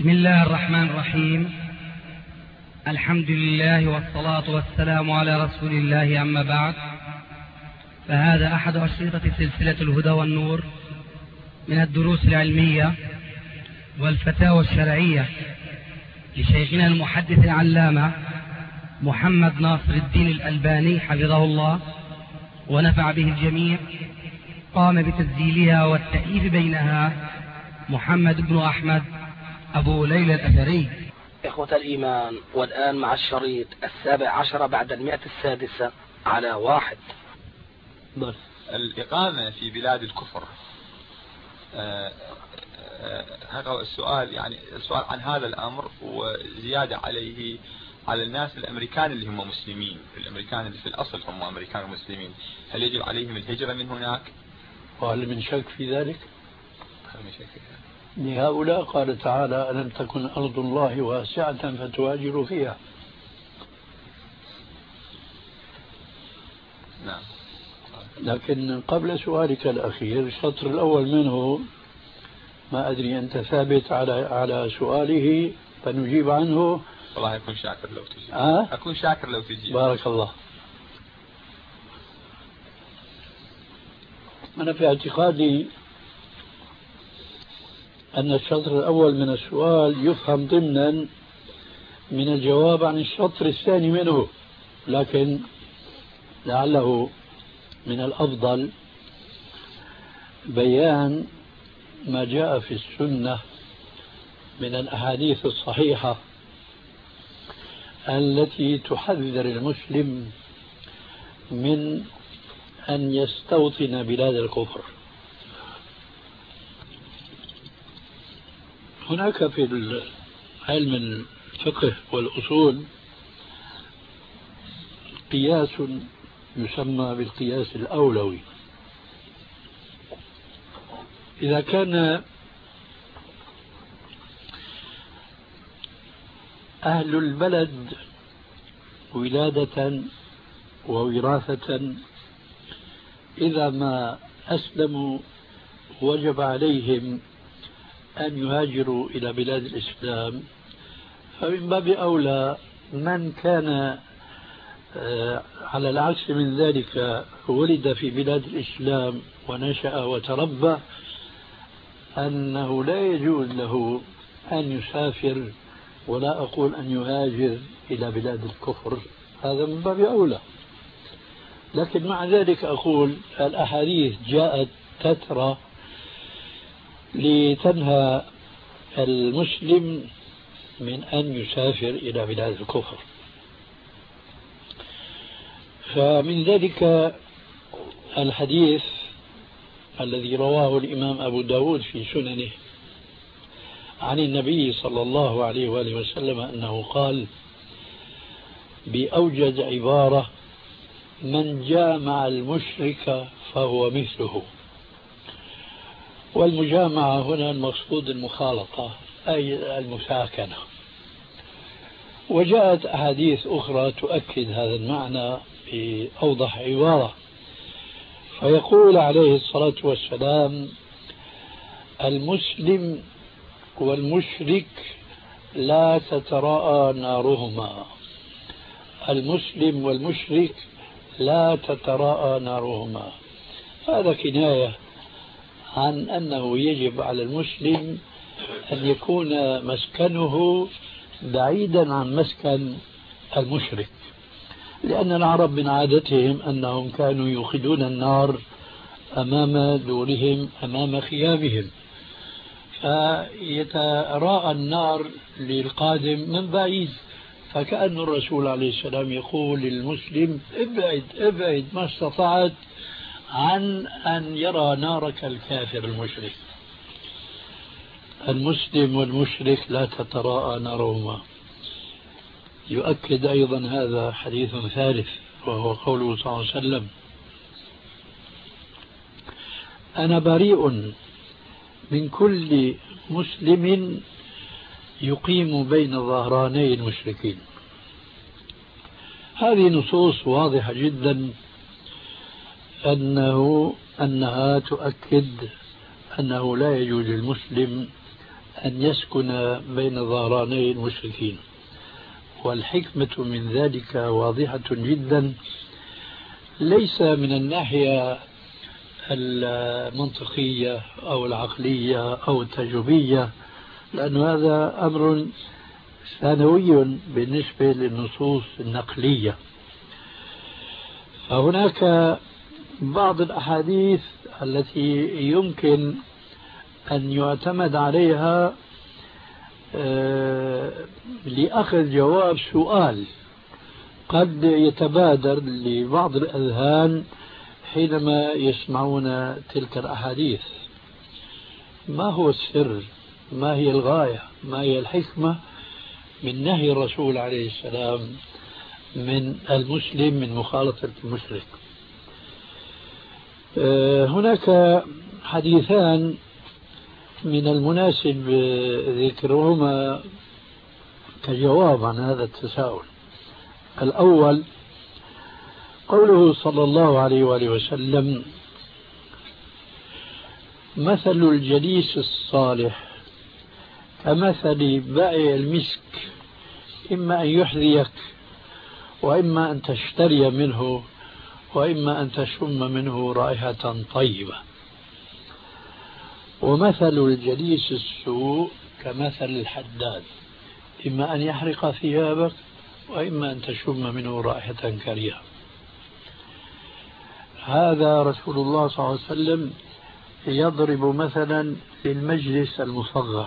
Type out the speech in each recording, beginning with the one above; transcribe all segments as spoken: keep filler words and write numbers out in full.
بسم الله الرحمن الرحيم. الحمد لله والصلاة والسلام على رسول الله، أما بعد، فهذا أحد أشرطة سلسلة الهدى والنور من الدروس العلمية والفتاوى الشرعية لشيخنا المحدث العلامة محمد ناصر الدين الألباني حفظه الله ونفع به الجميع. قام بتسجيلها والتأليف بينها محمد بن أحمد أبو ليلى الأثري. إخوة الإيمان، والآن مع الشريط السابع عشر بعد المئة السادسة على واحد. بس. الإقامة في بلاد الكفر، آه آه هذا السؤال، يعني السؤال عن هذا الأمر وزيادة عليه على الناس الأمريكان اللي هم مسلمين، الأمريكان اللي في الأصل هم أمريكان مسلمين، هل يجب عليهم الهجرة من هناك؟ وهل من شك في ذلك؟ هل من شك في ذلك؟ لهؤلاء قال تعالى: ألم تكن أرض الله واسعة فتهاجروا فيها. نعم. لكن قبل سؤالك الأخير، الشطر الأول منه ما أدري أنت ثابت على على سؤاله فنجيب عنه. والله أكون شاكر لو تجيب. أه؟ أكون شاكر لو تجيب. بارك الله. أنا في اعتقادي أن الشطر الأول من السؤال يفهم ضمنا من الجواب عن الشطر الثاني منه، لكن لعله من الأفضل بيان ما جاء في السنة من الأحاديث الصحيحة التي تحذر المسلم من أن يستوطن بلاد الكفر. هناك في علم الفقه والأصول قياس يسمى بالقياس الأولوي. إذا كان أهل البلد ولادة ووراثة إذا ما أسلموا وجب عليهم أن يهاجروا إلى بلاد الإسلام، فمن باب أولى من كان على العكس من ذلك ولد في بلاد الإسلام ونشأ وتربى أنه لا يجوز له أن يسافر، ولا أقول أن يهاجر إلى بلاد الكفر، هذا من باب أولى. لكن مع ذلك أقول الأحاديث جاءت تترى لتنهى المسلم من أن يسافر إلى بلاد الكفر. فمن ذلك الحديث الذي رواه الإمام أبو داود في سننه عن النبي صلى الله عليه وآله وسلم أنه قال بأوجز عبارة: من جامع المشرك فهو مثله. والمجامعة هنا المقصود المخالطة، أي المساكنة. وجاءت أحاديث أخرى تؤكد هذا المعنى بأوضح عبارة، فيقول عليه الصلاة والسلام: المسلم والمشرك لا تتراءى نارهما. المسلم والمشرك لا تتراءى نارهما. هذا كناية عن أنه يجب على المسلم أن يكون مسكنه بعيدا عن مسكن المشرك، لأن العرب من عادتهم أنهم كانوا يوقدون النار أمام دورهم، أمام خيامهم، فيتراءى النار للقادم من بعيد، فكأن الرسول عليه السلام يقول للمسلم: ابعد ابعد ما استطعت عن أن يرى نارك الكافر المشرك. المسلم والمشرك لا تتراءى نارهما. يؤكد أيضا هذا حديث ثالث، وهو قوله صلى الله عليه وسلم: أنا بريء من كل مسلم يقيم بين ظهراني المشركين. هذه نصوص واضحة جدا أنه أنها تؤكد أنه لا يجوز للمسلم أن يسكن بين ظهراني المشركين، والحكمة من ذلك واضحة جدا، ليس من الناحية المنطقية أو العقلية أو التجريبية، لأن هذا أمر ثانوي بالنسبة للنصوص النقلية. فهناك بعض الأحاديث التي يمكن أن يعتمد عليها لأخذ جواب سؤال قد يتبادر لبعض الأذهان حينما يسمعون تلك الأحاديث: ما هو السر؟ ما هي الغاية؟ ما هي الحكمة من نهي الرسول عليه السلام من المسلم من مخالطة المشرك؟ هناك حديثان من المناسب ذكرهما كجواب عن هذا التساؤل. الأول قوله صلى الله عليه وآله وسلم: مثل الجليس الصالح كمثل بائع المسك، إما أن يحذيك وإما أن تشتري منه وإما أن تشم منه رائحة طيبة. ومثل الجليس السوء كمثل الحداد، إما أن يحرق ثيابك وإما أن تشم منه رائحة كريهة. هذا رسول الله صلى الله عليه وسلم يضرب مثلا للمجلس المصغر،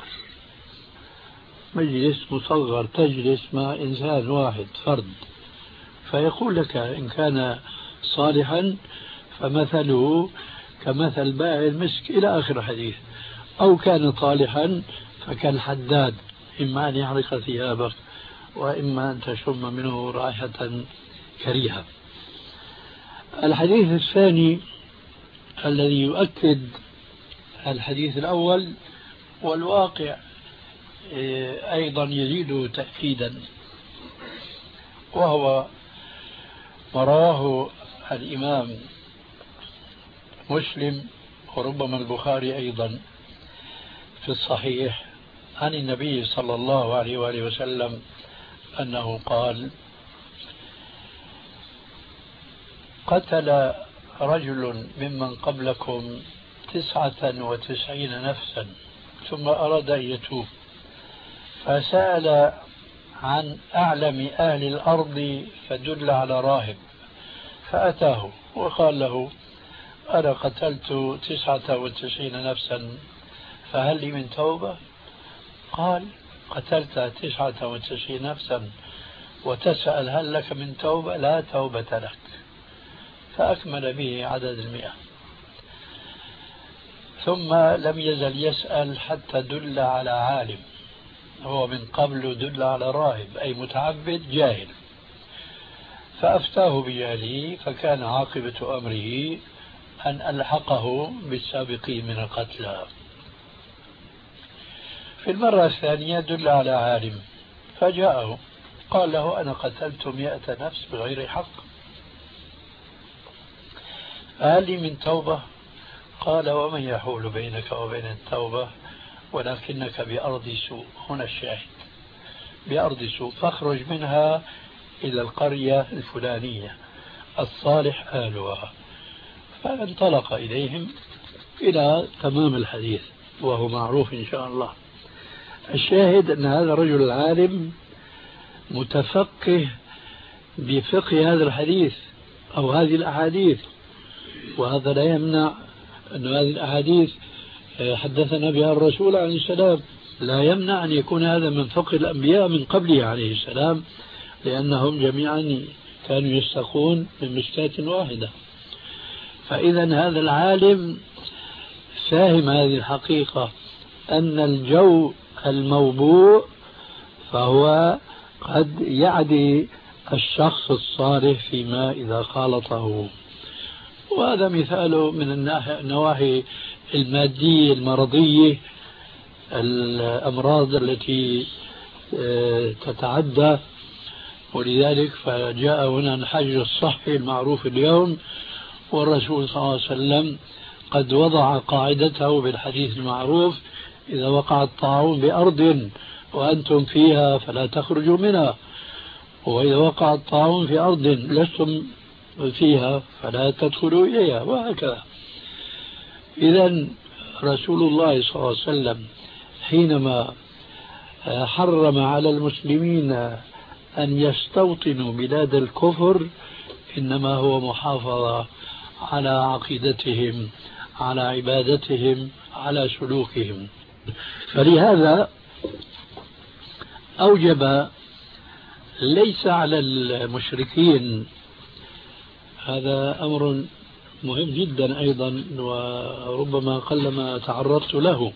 مجلس مصغر تجلس مع إنسان واحد فرد، فيقول لك إن كان صالحا فمثله كمثل بائع المسك إلى آخر الحديث، أو كان طالحا فكالحداد، إما أن يحرق ثيابك وإما أن تشم منه رائحة كريهة. الحديث الثاني الذي يؤكد الحديث الأول والواقع أيضا يزيد تأكيدا، وهو ما رواه الإمام مسلم وربما البخاري أيضا في الصحيح عن النبي صلى الله عليه وآله وسلم أنه قال: قتل رجل ممن قبلكم تسعة وتسعين نفسا ثم أراد أن يتوب، فسأل عن أعلم أهل الأرض فدل على راهب، فأتاه وقال له: أنا قتلت تسعة وتسعين نفسا فهل لي من توبة؟ قال: قتلت تسعة وتسعين نفسا وتسأل هل لك من توبة؟ لا توبة لك. فأكمل به عدد المئة، ثم لم يزل يسأل حتى دل على عالم، هو من قبل دل على راهب أي متعبد جاهل، فأفتاه بجهله، فكان عاقبة أمره أن ألحقه بالسابقين من القتلى. في المرة الثانية دل على عالم فجاءه قال له: أنا قتلت مئة نفس بغير حق، هل لي من توبة؟ قال: ومن يحول بينك وبين التوبة ولكنك بأرض سوء. هنا الشاهد: بأرض سوء، فاخرج منها إلى القرية الفلانية الصالح أهلها. فانطلق إليهم إلى تمام الحديث وهو معروف إن شاء الله. الشاهد أن هذا الرجل العالم متفقه بفقه هذا الحديث أو هذه الأحاديث، وهذا لا يمنع أن هذه الأحاديث حدثنا بها الرسول عليه السلام، لا يمنع أن يكون هذا من فقه الأنبياء من قبله عليه السلام، لأنهم جميعا كانوا يستقون من مشكاة واحدة. فإذا هذا العالم فاهم هذه الحقيقة، أن الجو الموبوء فهو قد يعدي الشخص الصالح فيما إذا خالطه. وهذا مثاله من النواحي المادية المرضية، الأمراض التي تتعدى، ولذلك فجاء هنا الحجر الصحي المعروف اليوم، والرسول صلى الله عليه وسلم قد وضع قاعدته بالحديث المعروف: إذا وقع الطاعون بأرض وأنتم فيها فلا تخرجوا منها، وإذا وقع الطاعون في أرض لستم فيها فلا تدخلوا إليها، وهكذا. إذن رسول الله صلى الله عليه وسلم حينما حرم على المسلمين أن يستوطنوا بلاد الكفر إنما هو محافظة على عقيدتهم، على عبادتهم، على سلوكهم. فلهذا أوجب ليس على المشركين، هذا أمر مهم جدا أيضا وربما قلما تعرضت له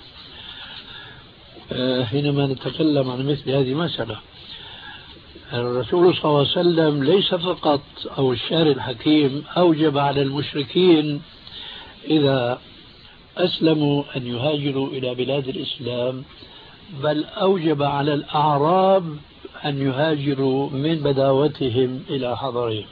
حينما نتكلم عن مثل هذه المسألة. الرسول صلى الله عليه وسلم ليس فقط أو الشارع الحكيم أوجب على المشركين إذا أسلموا أن يهاجروا إلى بلاد الإسلام، بل أوجب على الأعراب أن يهاجروا من بداوتهم إلى حضرهم.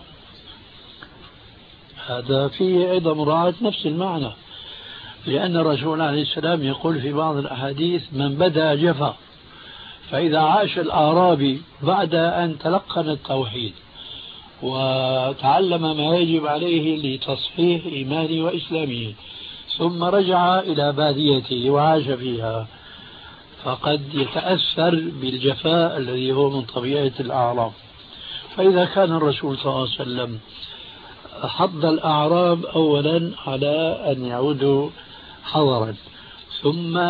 هذا فيه أيضا مراعاة نفس المعنى، لأن الرسول عليه السلام يقول في بعض الأحاديث من بدأ جفا. فإذا عاش الأعرابي بعد أن تلقن التوحيد وتعلم ما يجب عليه لتصحيح إيمانه وإسلامه ثم رجع إلى باديته وعاش فيها، فقد يتأثر بالجفاء الذي هو من طبيعة الأعراب. فإذا كان الرسول صلى الله عليه وسلم حض الأعراب أولا على أن يعودوا حضرا، ثم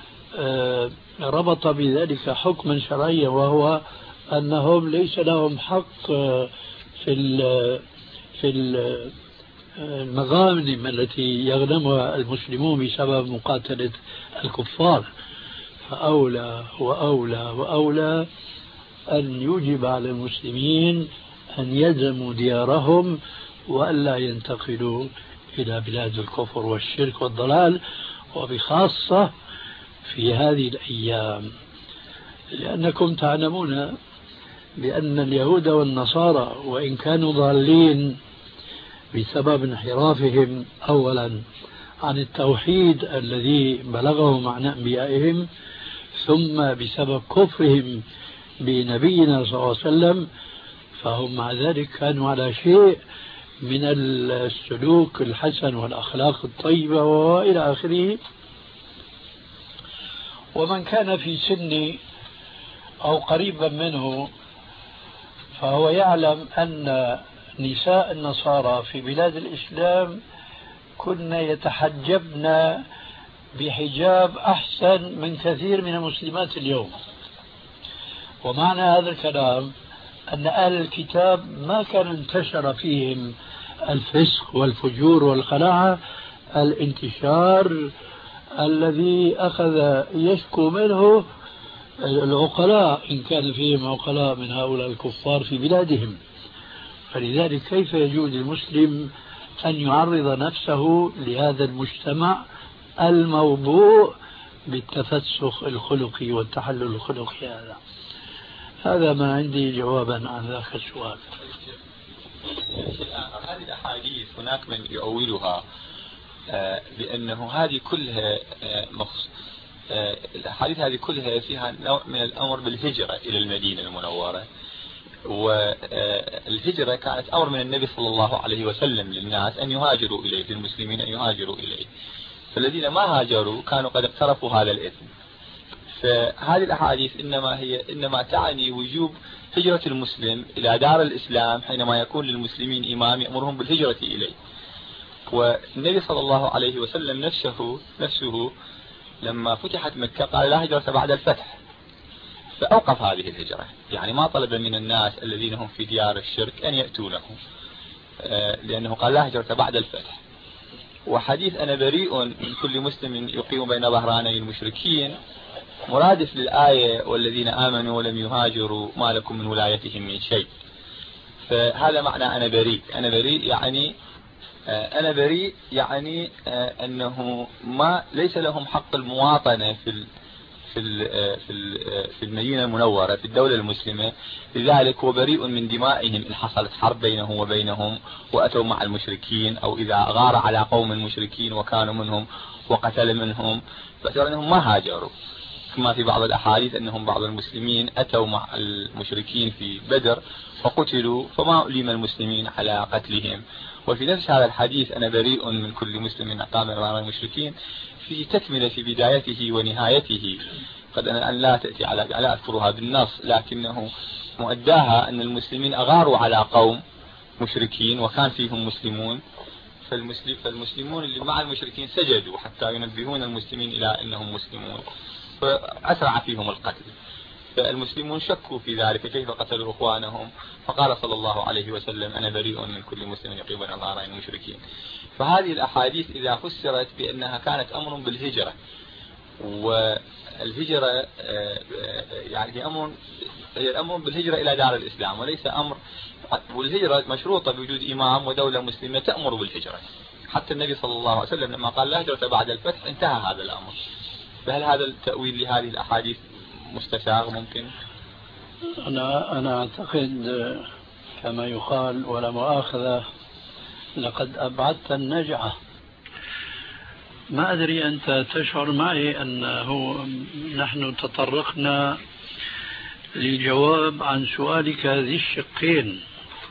ربط بذلك حكما شرعيا وهو أنهم ليس لهم حق في في المغانم التي يغنمها المسلمون بسبب مقاتلة الكفار، فأولى وأولى وأولى أن يوجب على المسلمين أن يلزموا ديارهم وألا ينتقلوا إلى بلاد الكفر والشرك والضلال، وبخاصة في هذه الأيام، لأنكم تعلمون بأن اليهود والنصارى وإن كانوا ضالين بسبب انحرافهم أولا عن التوحيد الذي بلغهم عن أنبيائهم، ثم بسبب كفرهم بنبينا صلى الله عليه وسلم، فهم مع ذلك كانوا على شيء من السلوك الحسن والأخلاق الطيبة وإلى آخره. ومن كان في سني أو قريبا منه فهو يعلم أن نساء النصارى في بلاد الإسلام كن يتحجبن بحجاب أحسن من كثير من المسلمات اليوم. ومعنى هذا الكلام أن أهل الكتاب ما كان انتشر فيهم الفسق والفجور والخلاعة الانتشار الذي أخذ يشكو منه العقلاء إن كان فيهم عقلاء من هؤلاء الكفار في بلادهم. فلذلك كيف يجوز للمسلم أن يعرض نفسه لهذا المجتمع الموضوع بالتفسخ الخلقي والتحلل الخلقي؟ هذا هذا ما عندي جوابا عن ذاك السؤال. هذه الأحاديث هناك من يؤولها بأنه هذه كلها مخص... الأحاديث هذه كلها فيها نوع من الأمر بالهجرة إلى المدينة المنورة، والهجرة كانت أمر من النبي صلى الله عليه وسلم للناس أن يهاجروا إليه، للمسلمين أن يهاجروا إليه، فالذين ما هاجروا كانوا قد اقترفوا هذا الإثم. فهذه الأحاديث إنما هي إنما تعني وجوب هجرة المسلم إلى دار الإسلام حينما يكون للمسلمين إمام يأمرهم بالهجرة إليه. والنبي صلى الله عليه وسلم نفسه نفسه لما فتحت مكة قال لا هجرة بعد الفتح، فأوقف هذه الهجرة، يعني ما طلب من الناس الذين هم في ديار الشرك أن يأتونه، لأنه قال لا هجرة بعد الفتح. وحديث أنا بريء من كل مسلم يقيم بين ظهراني المشركين مرادف للآية والذين آمنوا ولم يهاجروا ما لكم من ولايتهم من شيء. فهذا معنى أنا بريء. أنا بريء يعني أنا بريء يعني أنه ما ليس لهم حق المواطنة في في في في المدينة المنورة في الدولة المسلمة، لذلك هو بريء من دمائهم إن حصلت حرب بينه وبينهم وأتوا مع المشركين، أو إذا غار على قوم المشركين وكانوا منهم وقتل منهم، فأتوا أنهم ما هاجروا. كما في بعض الأحاديث أنهم بعض المسلمين أتوا مع المشركين في بدر فقتلوا فما أليم المسلمين على قتلهم. وفي نفس هذا الحديث أنا بريء من كل مسلم أقام أمام المشركين في تكملة في بدايته ونهايته، قد أنا لا تأتي على لا أذكرها بالنص، لكنه مؤداها أن المسلمين أغاروا على قوم مشركين وكان فيهم مسلمون، فالمسلم فالمسلمون اللي مع المشركين سجدوا حتى ينبهون المسلمين إلى أنهم مسلمون، فأسرع فيهم القتل. فالمسلمون شكوا في ذلك كيف قتلوا إخوانهم، فقال صلى الله عليه وسلم أنا بريء من كل مسلم يقيم الأنظار عن المشركين. فهذه الأحاديث إذا فسرت بأنها كانت أمر بالهجرة، والهجرة يعني أمر أمر بالهجرة إلى دار الإسلام وليس أمر، والهجرة مشروطة بوجود إمام ودولة مسلمة تأمر بالهجرة. حتى النبي صلى الله عليه وسلم لما قال لا هجرة بعد الفتح انتهى هذا الأمر. فهل هذا التأويل لهذه الأحاديث مستساغ ممكن؟ أنا أنا أعتقد كما يقال ولا مؤاخذة لقد أبعدت النجعة. ما أدري أنت تشعر معي أنه نحن تطرقنا للجواب عن سؤالك ذي الشقين،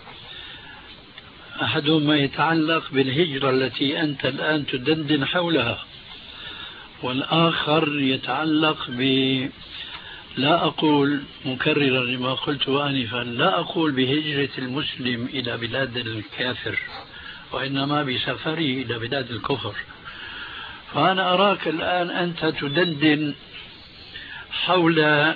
أحدهما يتعلق بالهجرة التي أنت الآن تدندن حولها، والآخر يتعلق ب لا أقول مكررا لما قلت آنفا، لا أقول بهجرة المسلم إلى بلاد الكافر، وإنما بسفره إلى بلاد الكفر. فأنا أراك الآن أنت تدندن حول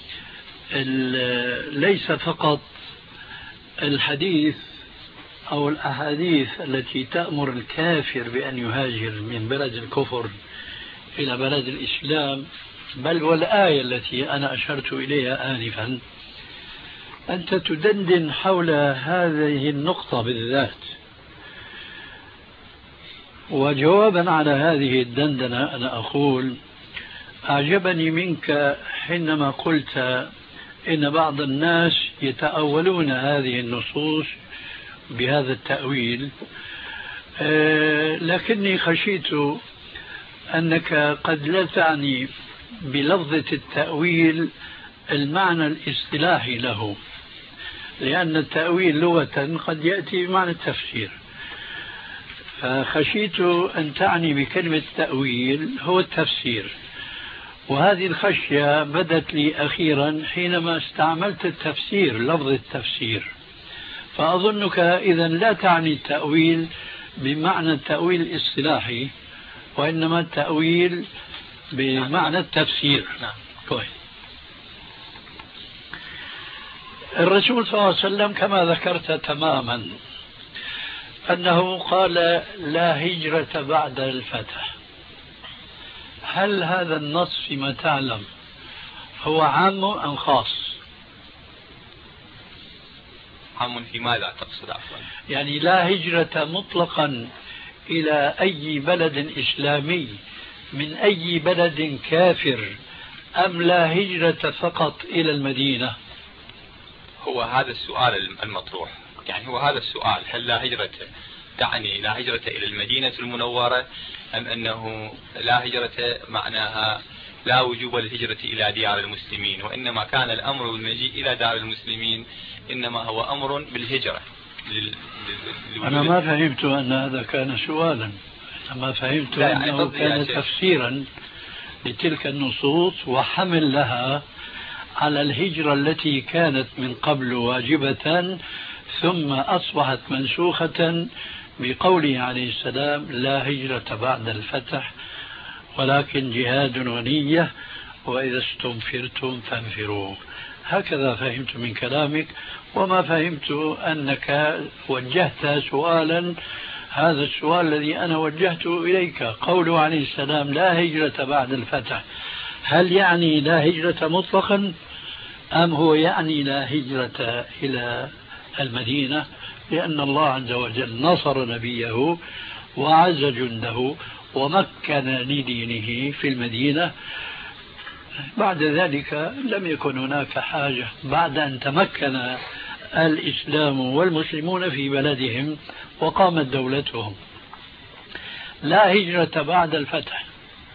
ليس فقط الحديث أو الأحاديث التي تأمر الكافر بأن يهاجر من بلد الكفر إلى بلد الإسلام، بل والآية التي أنا أشرت إليها آنفا. أنت تدندن حول هذه النقطة بالذات، وجوابا على هذه الدندنة أنا أقول أعجبني منك حينما قلت إن بعض الناس يتأولون هذه النصوص بهذا التأويل، أه لكني خشيت أنك قد لا تعني بلفظة التأويل المعنى الاصطلاحي له، لأن التأويل لغة قد يأتي بمعنى التفسير، فخشيت أن تعني بكلمة تأويل هو التفسير. وهذه الخشية بدت لي أخيرا حينما استعملت التفسير، لفظ التفسير، فأظنك إذا لا تعني التأويل بمعنى التأويل الاصطلاحي، وإنما التأويل بمعنى التفسير. كويس. الرسول صلى الله عليه وسلم كما ذكرت تماما أنه قال لا هجرة بعد الفتح. هل هذا النص فيما تعلم هو عام أم خاص؟ عام في ماذا تقصد عفوا؟ يعني لا هجرة مطلقا إلى أي بلد إسلامي من أي بلد كافر، أم لا هجرة فقط إلى المدينة؟ هو هذا السؤال المطروح، يعني هو هذا السؤال، هل لا هجرة تعني لا هجرة إلى المدينة المنورة، أم أنه لا هجرة معناها لا وجوب الهجرة إلى ديار المسلمين، وإنما كان الأمر بالمجيء إلى دار المسلمين إنما هو أمر بالهجرة لل... أنا ما فهمت أن هذا كان سؤالا، أنا فهمت يعني أنه كان تفسيرا لتلك النصوص وحمل لها على الهجرة التي كانت من قبل واجبة ثم أصبحت منسوخة بقوله عليه السلام لا هجرة بعد الفتح ولكن جهاد ونية وإذا استنفرتم فانفروا. هكذا فهمت من كلامك، وما فهمت أنك وجهت سؤالا، هذا السؤال الذي أنا وجهته إليك، قوله عليه السلام لا هجرة بعد الفتح، هل يعني لا هجرة مطلقا أم هو يعني لا هجرة إلى المدينة؟ لأن الله عز وجل نصر نبيه وعز جنده ومكن لدينه في المدينة، بعد ذلك لم يكن هناك حاجة بعد أن تمكن الإسلام والمسلمون في بلدهم وقامت دولتهم. لا هجرة بعد الفتح.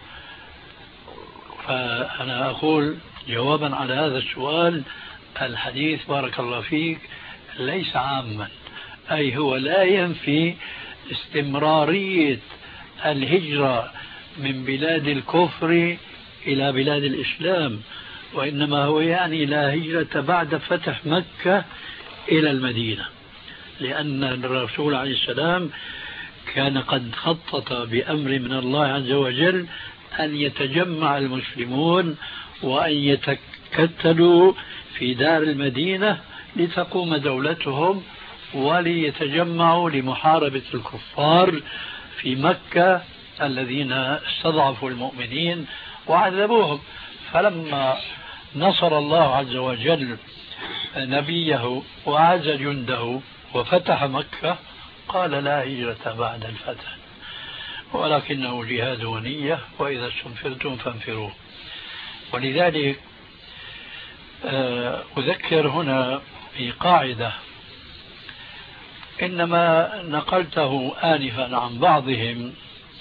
فأنا أقول جوابا على هذا السؤال، الحديث بارك الله فيك ليس عاما، أي هو لا ينفي استمرارية الهجرة من بلاد الكفر إلى بلاد الإسلام، وإنما هو يعني لا هجرة بعد فتح مكة إلى المدينة، لأن الرسول عليه السلام كان قد خطط بأمر من الله عز وجل أن يتجمع المسلمون وأن يتكتلوا في دار المدينة لتقوم دولتهم وليتجمعوا لمحاربة الكفار في مكة الذين استضعفوا المؤمنين وعذبوهم. فلما نصر الله عز وجل نبيه وعز جنده وفتح مكة قال لا هجرة بعد الفتح، ولكنه جهاد ونية، وإذا استنفرتم فانفروا. ولذلك أذكر هنا في قاعدة إنما نقلته آنفا عن بعضهم،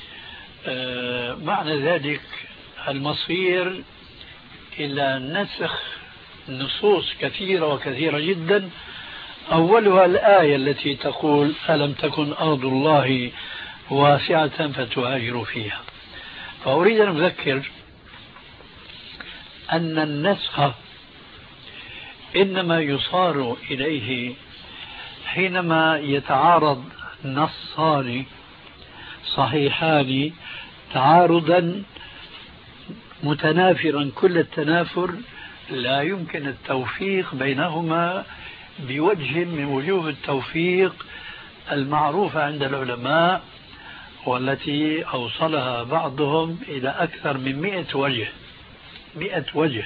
معنى ذلك المصير إلى نسخ نصوص كثيرة وكثيرة جدا، أولها الآية التي تقول ألم تكن أرض الله واسعة فتهاجروا فيها. فأريد أن أذكر أن النسخ إنما يصار إليه حينما يتعارض نصان صحيحان تعارضا متنافرا كل التنافر، لا يمكن التوفيق بينهما بوجه من وجوه التوفيق المعروفة عند العلماء، والتي أوصلها بعضهم إلى أكثر من مئة وجه مئة وجه.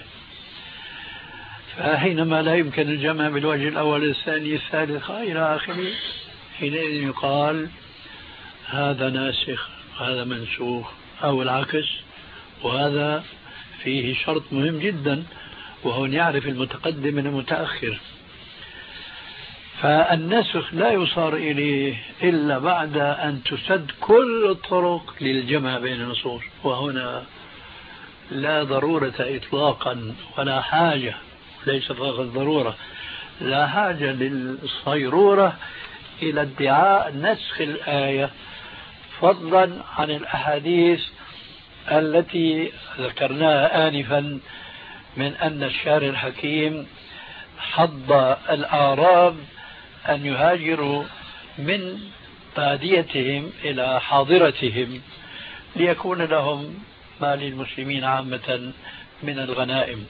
فحينما لا يمكن الجمع بالوجه الأول الثاني الثالث إلى آخره، حينئذ يقال هذا ناسخ هذا منسوخ أو العكس. وهذا فيه شرط مهم جدا، وهو أن يعرف المتقدم من المتأخر. فالنسخ لا يصار إليه إلا بعد أن تسد كل الطرق للجمع بين النصوص، وهنا لا ضرورة إطلاقا ولا حاجة، ليس فقط ضرورة، لا حاجة للصيرورة إلى ادعاء نسخ الآية، فضلا عن الأحاديث التي ذكرناها آنفا من أن الشارع الحكيم حض الأعراب أن يهاجروا من باديتهم إلى حاضرتهم ليكون لهم ما للمسلمين عامة من الغنائم.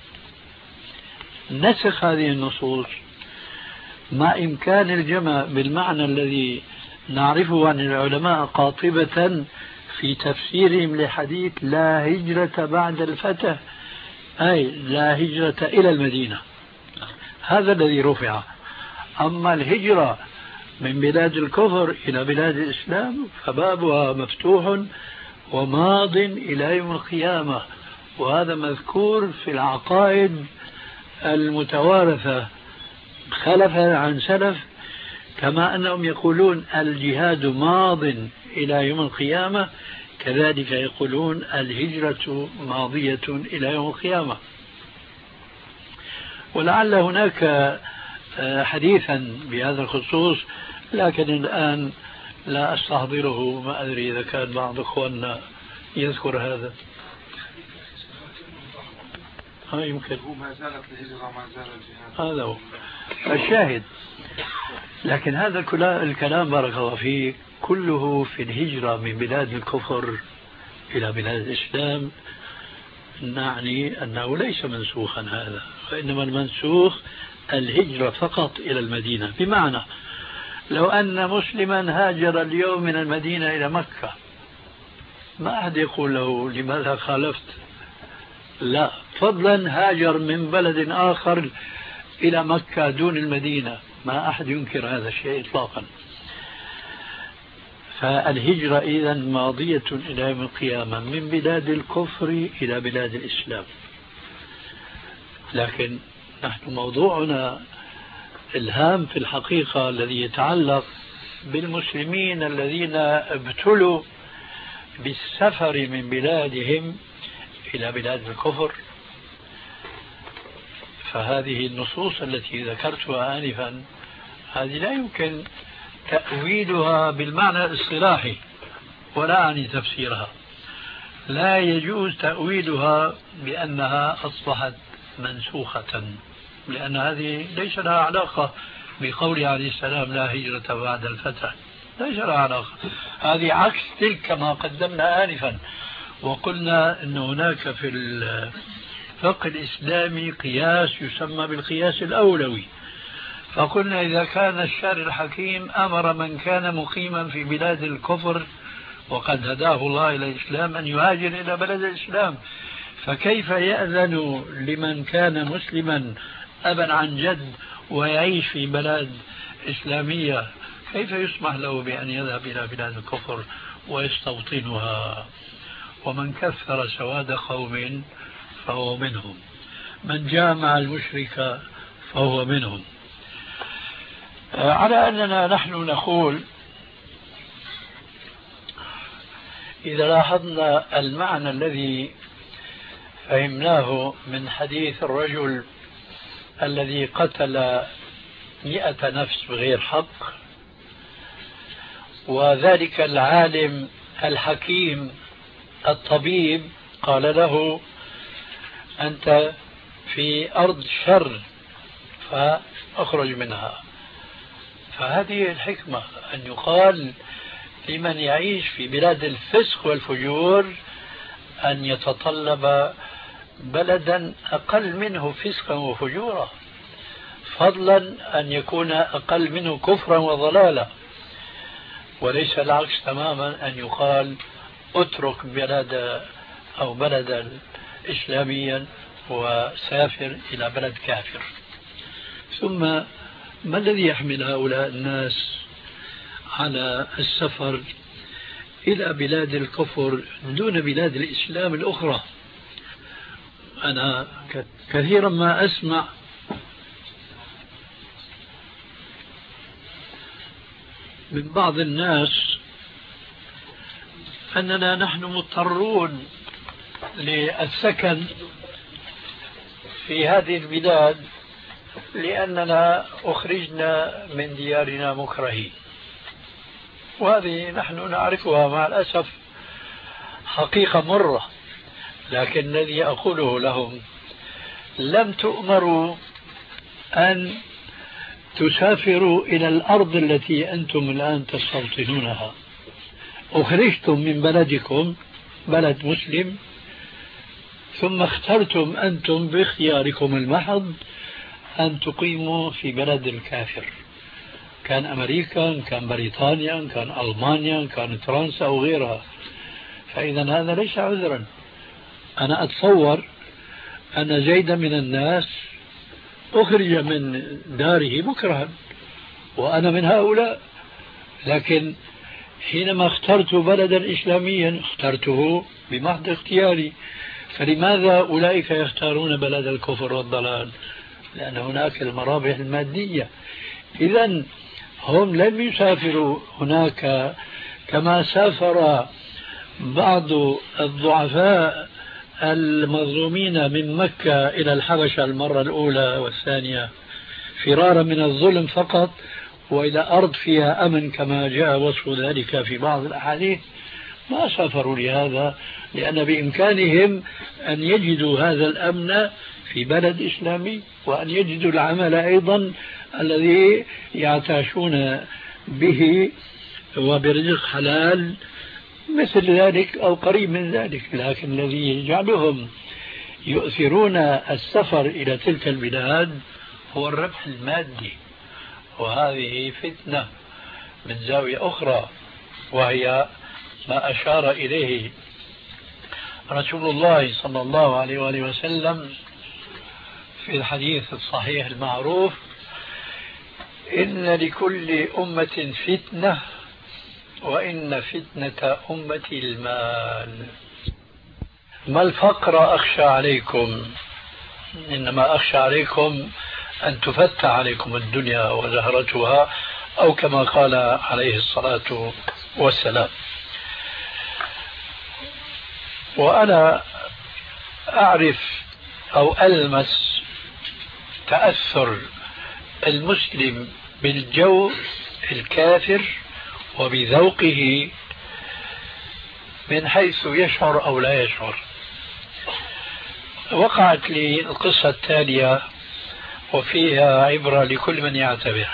نسخ هذه النصوص مع إمكان الجمع بالمعنى الذي نعرفه عن العلماء قاطبة في تفسيرهم لحديث لا هجرة بعد الفتح، أي لا هجرة إلى المدينة، هذا الذي رفع. أما الهجرة من بلاد الكفر إلى بلاد الإسلام فبابها مفتوح وماض إلى يوم القيامة، وهذا مذكور في العقائد المتوارثة خلفا عن سلف، كما أنهم يقولون الجهاد ماض إلى يوم القيامة، كذلك يقولون الهجرة ماضية إلى يوم القيامة. ولعل هناك حديثا بهذا الخصوص، لكن الآن لا أستحضره، ما أدري إذا كان بعض أخواننا يذكر هذا. ها يمكن ما زالت الهجرة ما زال الجهاد، هذا هو الشاهد. لكن هذا الكلام بارك الله فيه كله في الهجرة من بلاد الكفر إلى بلاد الإسلام، نعني أنه ليس منسوخا هذا، وإنما المنسوخ الهجرة فقط إلى المدينة. بمعنى لو أن مسلما هاجر اليوم من المدينة إلى مكة، ما أحد يقول له لماذا خالفت، لا، فضلا هاجر من بلد آخر إلى مكة دون المدينة، ما أحد ينكر هذا الشيء إطلاقا. فالهجرة إذن ماضية إلى يوم القيامة من بلاد الكفر إلى بلاد الإسلام. لكن نحن موضوعنا الهام في الحقيقة الذي يتعلق بالمسلمين الذين ابتلوا بالسفر من بلادهم إلى بلاد الكفر. فهذه النصوص التي ذكرتها آنفا هذه لا يمكن تأويلها بالمعنى الاصطلاحي ولا أعني تفسيرها. لا يجوز تأويلها بأنها أصبحت منسوخة، لأن هذه ليس لها علاقة بقوله عليه السلام لا هجرة بعد الفتح، ليس لها علاقة. هذه عكس تلك كما قدمنا آنفا، وقلنا أن هناك في الفقه الإسلامي قياس يسمى بالقياس الأولوي. فقلنا إذا كان الشارع الحكيم أمر من كان مقيما في بلاد الكفر وقد هداه الله إلى الإسلام أن يهاجر إلى بلد الإسلام، فكيف يأذن لمن كان مسلما أبا عن جد ويعيش في بلاد إسلامية، كيف يسمح له بأن يذهب إلى بلاد الكفر ويستوطنها؟ ومن كثر سواد قوم فهو منهم، من جامع المشرك فهو منهم. على أننا نحن نقول إذا لاحظنا المعنى الذي فهمناه من حديث الرجل الذي قتل مئة نفس بغير حق، وذلك العالم الحكيم الطبيب قال له أنت في أرض شر فأخرج منها. فهذه الحكمة أن يقال لمن يعيش في بلاد الفسق والفجور أن يتطلب بلدا أقل منه فسقا وفجورا، فضلا أن يكون أقل منه كفرا وضلالا، وليس العكس تماما أن يقال اترك بلد أو بلدا إسلاميا وسافر إلى بلد كافر. ثم ما الذي يحمل هؤلاء الناس على السفر إلى بلاد الكفر دون بلاد الإسلام الأخرى؟ أنا كثيرا ما أسمع من بعض الناس أننا نحن مضطرون للسكن في هذه البلاد لأننا أخرجنا من ديارنا مكرهين، وهذه نحن نعرفها مع الأسف حقيقة مرة. لكن الذي أقوله لهم لم تؤمروا أن تسافروا إلى الأرض التي أنتم الآن تستوطنونها، أخرجتم من بلدكم بلد مسلم ثم اخترتم أنتم باختياركم المحض أن تقيموا في بلد الكافر، كان أمريكا، كان بريطانيا، كان ألمانيا، كان فرنسا أو غيرها. فإذا هذا ليس عذرا. أنا أتصور أن زيدا من الناس أخرج من داره مكرها وأنا من هؤلاء، لكن حينما اخترت بلدا إسلاميا اخترته بمحض اختياري. فلماذا أولئك يختارون بلد الكفر والضلال؟ لأن هناك المرابح المادية. إذن هم لم يسافروا هناك كما سافر بعض الضعفاء المظلومين من مكة إلى الحبشة المرة الأولى والثانية فرارا من الظلم فقط، وإلى أرض فيها أمن كما جاء وصف ذلك في بعض الأحاديث. ما سافروا لهذا، لأن بإمكانهم أن يجدوا هذا الأمن في بلد إسلامي، وأن يجدوا العمل أيضا الذي يعتاشون به وبرزق حلال مثل ذلك أو قريب من ذلك. لكن الذي يجعلهم يؤثرون السفر إلى تلك البلاد هو الربح المادي، وهذه فتنة من زاوية أخرى، وهي ما أشار إليه رسول الله صلى الله عليه وآله وسلم في الحديث الصحيح المعروف: إن لكل أمة فتنة وإن فتنة أمتي المال. ما الفقر أخشى عليكم إنما أخشى عليكم أن تفتح عليكم الدنيا وزهرتها، أو كما قال عليه الصلاة والسلام. وأنا أعرف أو ألمس تأثر المسلم بالجو الكافر وبذوقه من حيث يشعر أو لا يشعر. وقعت لي القصة التالية وفيها عبرة لكل من يعتبر.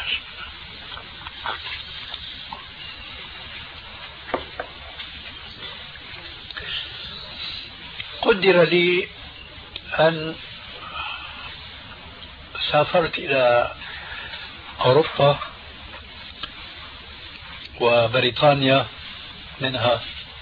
قدر لي أن سافرت إلى أوروبا وبريطانيا منها،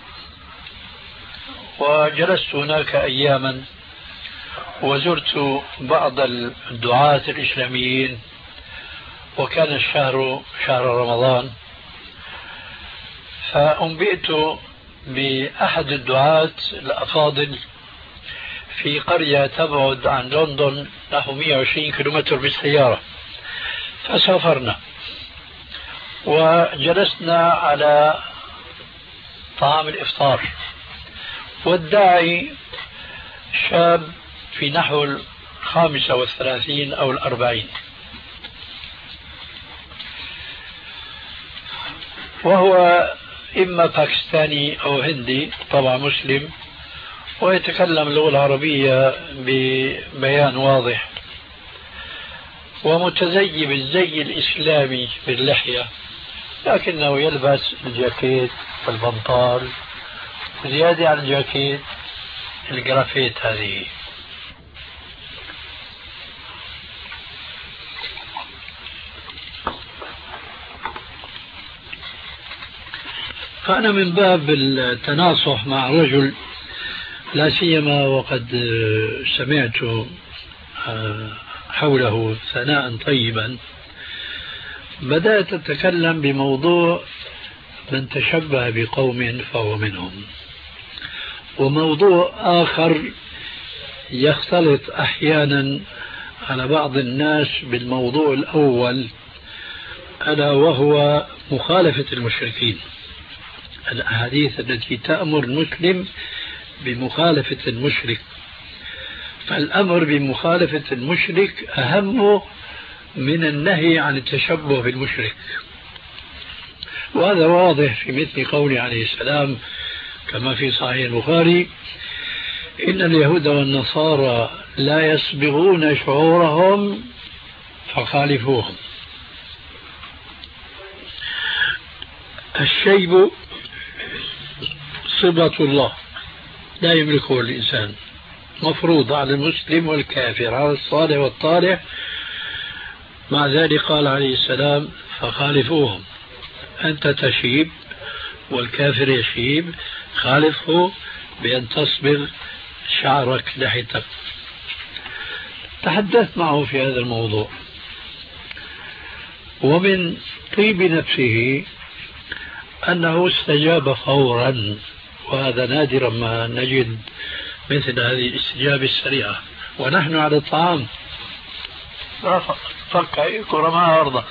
وجلست هناك أياما وزرت بعض الدعاة الإسلاميين، وكان الشهر شهر رمضان. فأنبئت بأحد الدعاة الأفاضل في قرية تبعد عن لندن نحو مئة وعشرين كيلومتر بالسيارة، فسافرنا وجلسنا على طعام الإفطار، والداعي شاب في نحو الخامسة والثلاثين أو الأربعين، وهو إما باكستاني أو هندي، طبعا مسلم، ويتكلم اللغة العربية ببيان واضح، ومتزي بالزي الإسلامي باللحية، لكنه يلبس الجاكيت والبنطال، وزيادة على الجاكيت الجرافيت هذه. فأنا من باب التناصح مع رجل، لا سيما وقد سمعت حوله ثناء طيبا، بدأت أتكلم بموضوع من تشبه بقوم فهو منهم، وموضوع آخر يختلط أحيانا على بعض الناس بالموضوع الأول، ألا وهو مخالفة المشركين، الأحاديث التي تأمر المسلم بمخالفة المشرك. فالأمر بمخالفة المشرك أهم من النهي عن التشبه بالمشرك، وهذا واضح في مثل قوله عليه السلام كما في صحيح البخاري: إن اليهود والنصارى لا يصبغون شعورهم فخالفوهم. الشيب صبغة الله لا يملكه الإنسان، مفروض على المسلم والكافر، على الصالح والطالح. مع ذلك قال عليه السلام: فخالفوهم. أنت تشيب والكافر يشيب، خالفه بأن تصبغ شعرك لحيتك. تحدثت معه في هذا الموضوع، ومن طيب نفسه أنه استجاب فورا، وهذا نادرا ما نجد مثل هذه الاستجابة السريعة، ونحن على الطعام فك كرماء أرضه.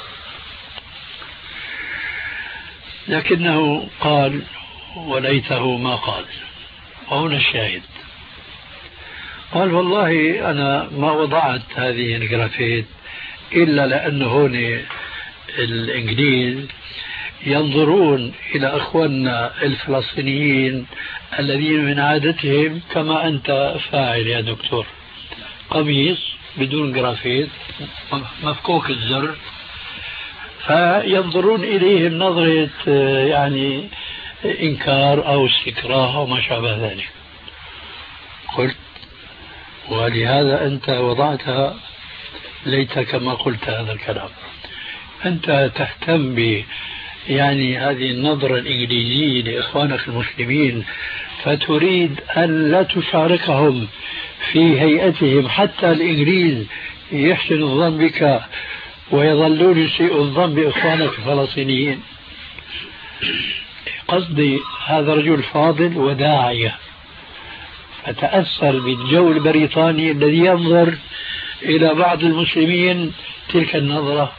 لكنه قال وليته ما قال، وهنا الشاهد. قال: والله أنا ما وضعت هذه الجرافيت إلا لأن هون الإنجليز ينظرون إلى أخواننا الفلسطينيين الذين من عادتهم كما أنت فاعل يا دكتور، قميص بدون جرافيت مفكوك الزر، فينظرون إليهم نظرة يعني إنكار أو استكراه أو ما شابه ذلك. قلت: ولهذا أنت وضعتها، ليت كما قلت هذا الكلام. أنت تهتم ب يعني هذه النظرة الإنجليزية لإخوانك المسلمين، فتريد أن لا تشاركهم في هيئتهم، حتى الإنجليز يحسن الظن بك ويظلون يسيء الظن بإخوانك الفلسطينيين. قصدي هذا رجل فاضل وداعية، أتأثر بالجو البريطاني الذي ينظر إلى بعض المسلمين تلك النظرة،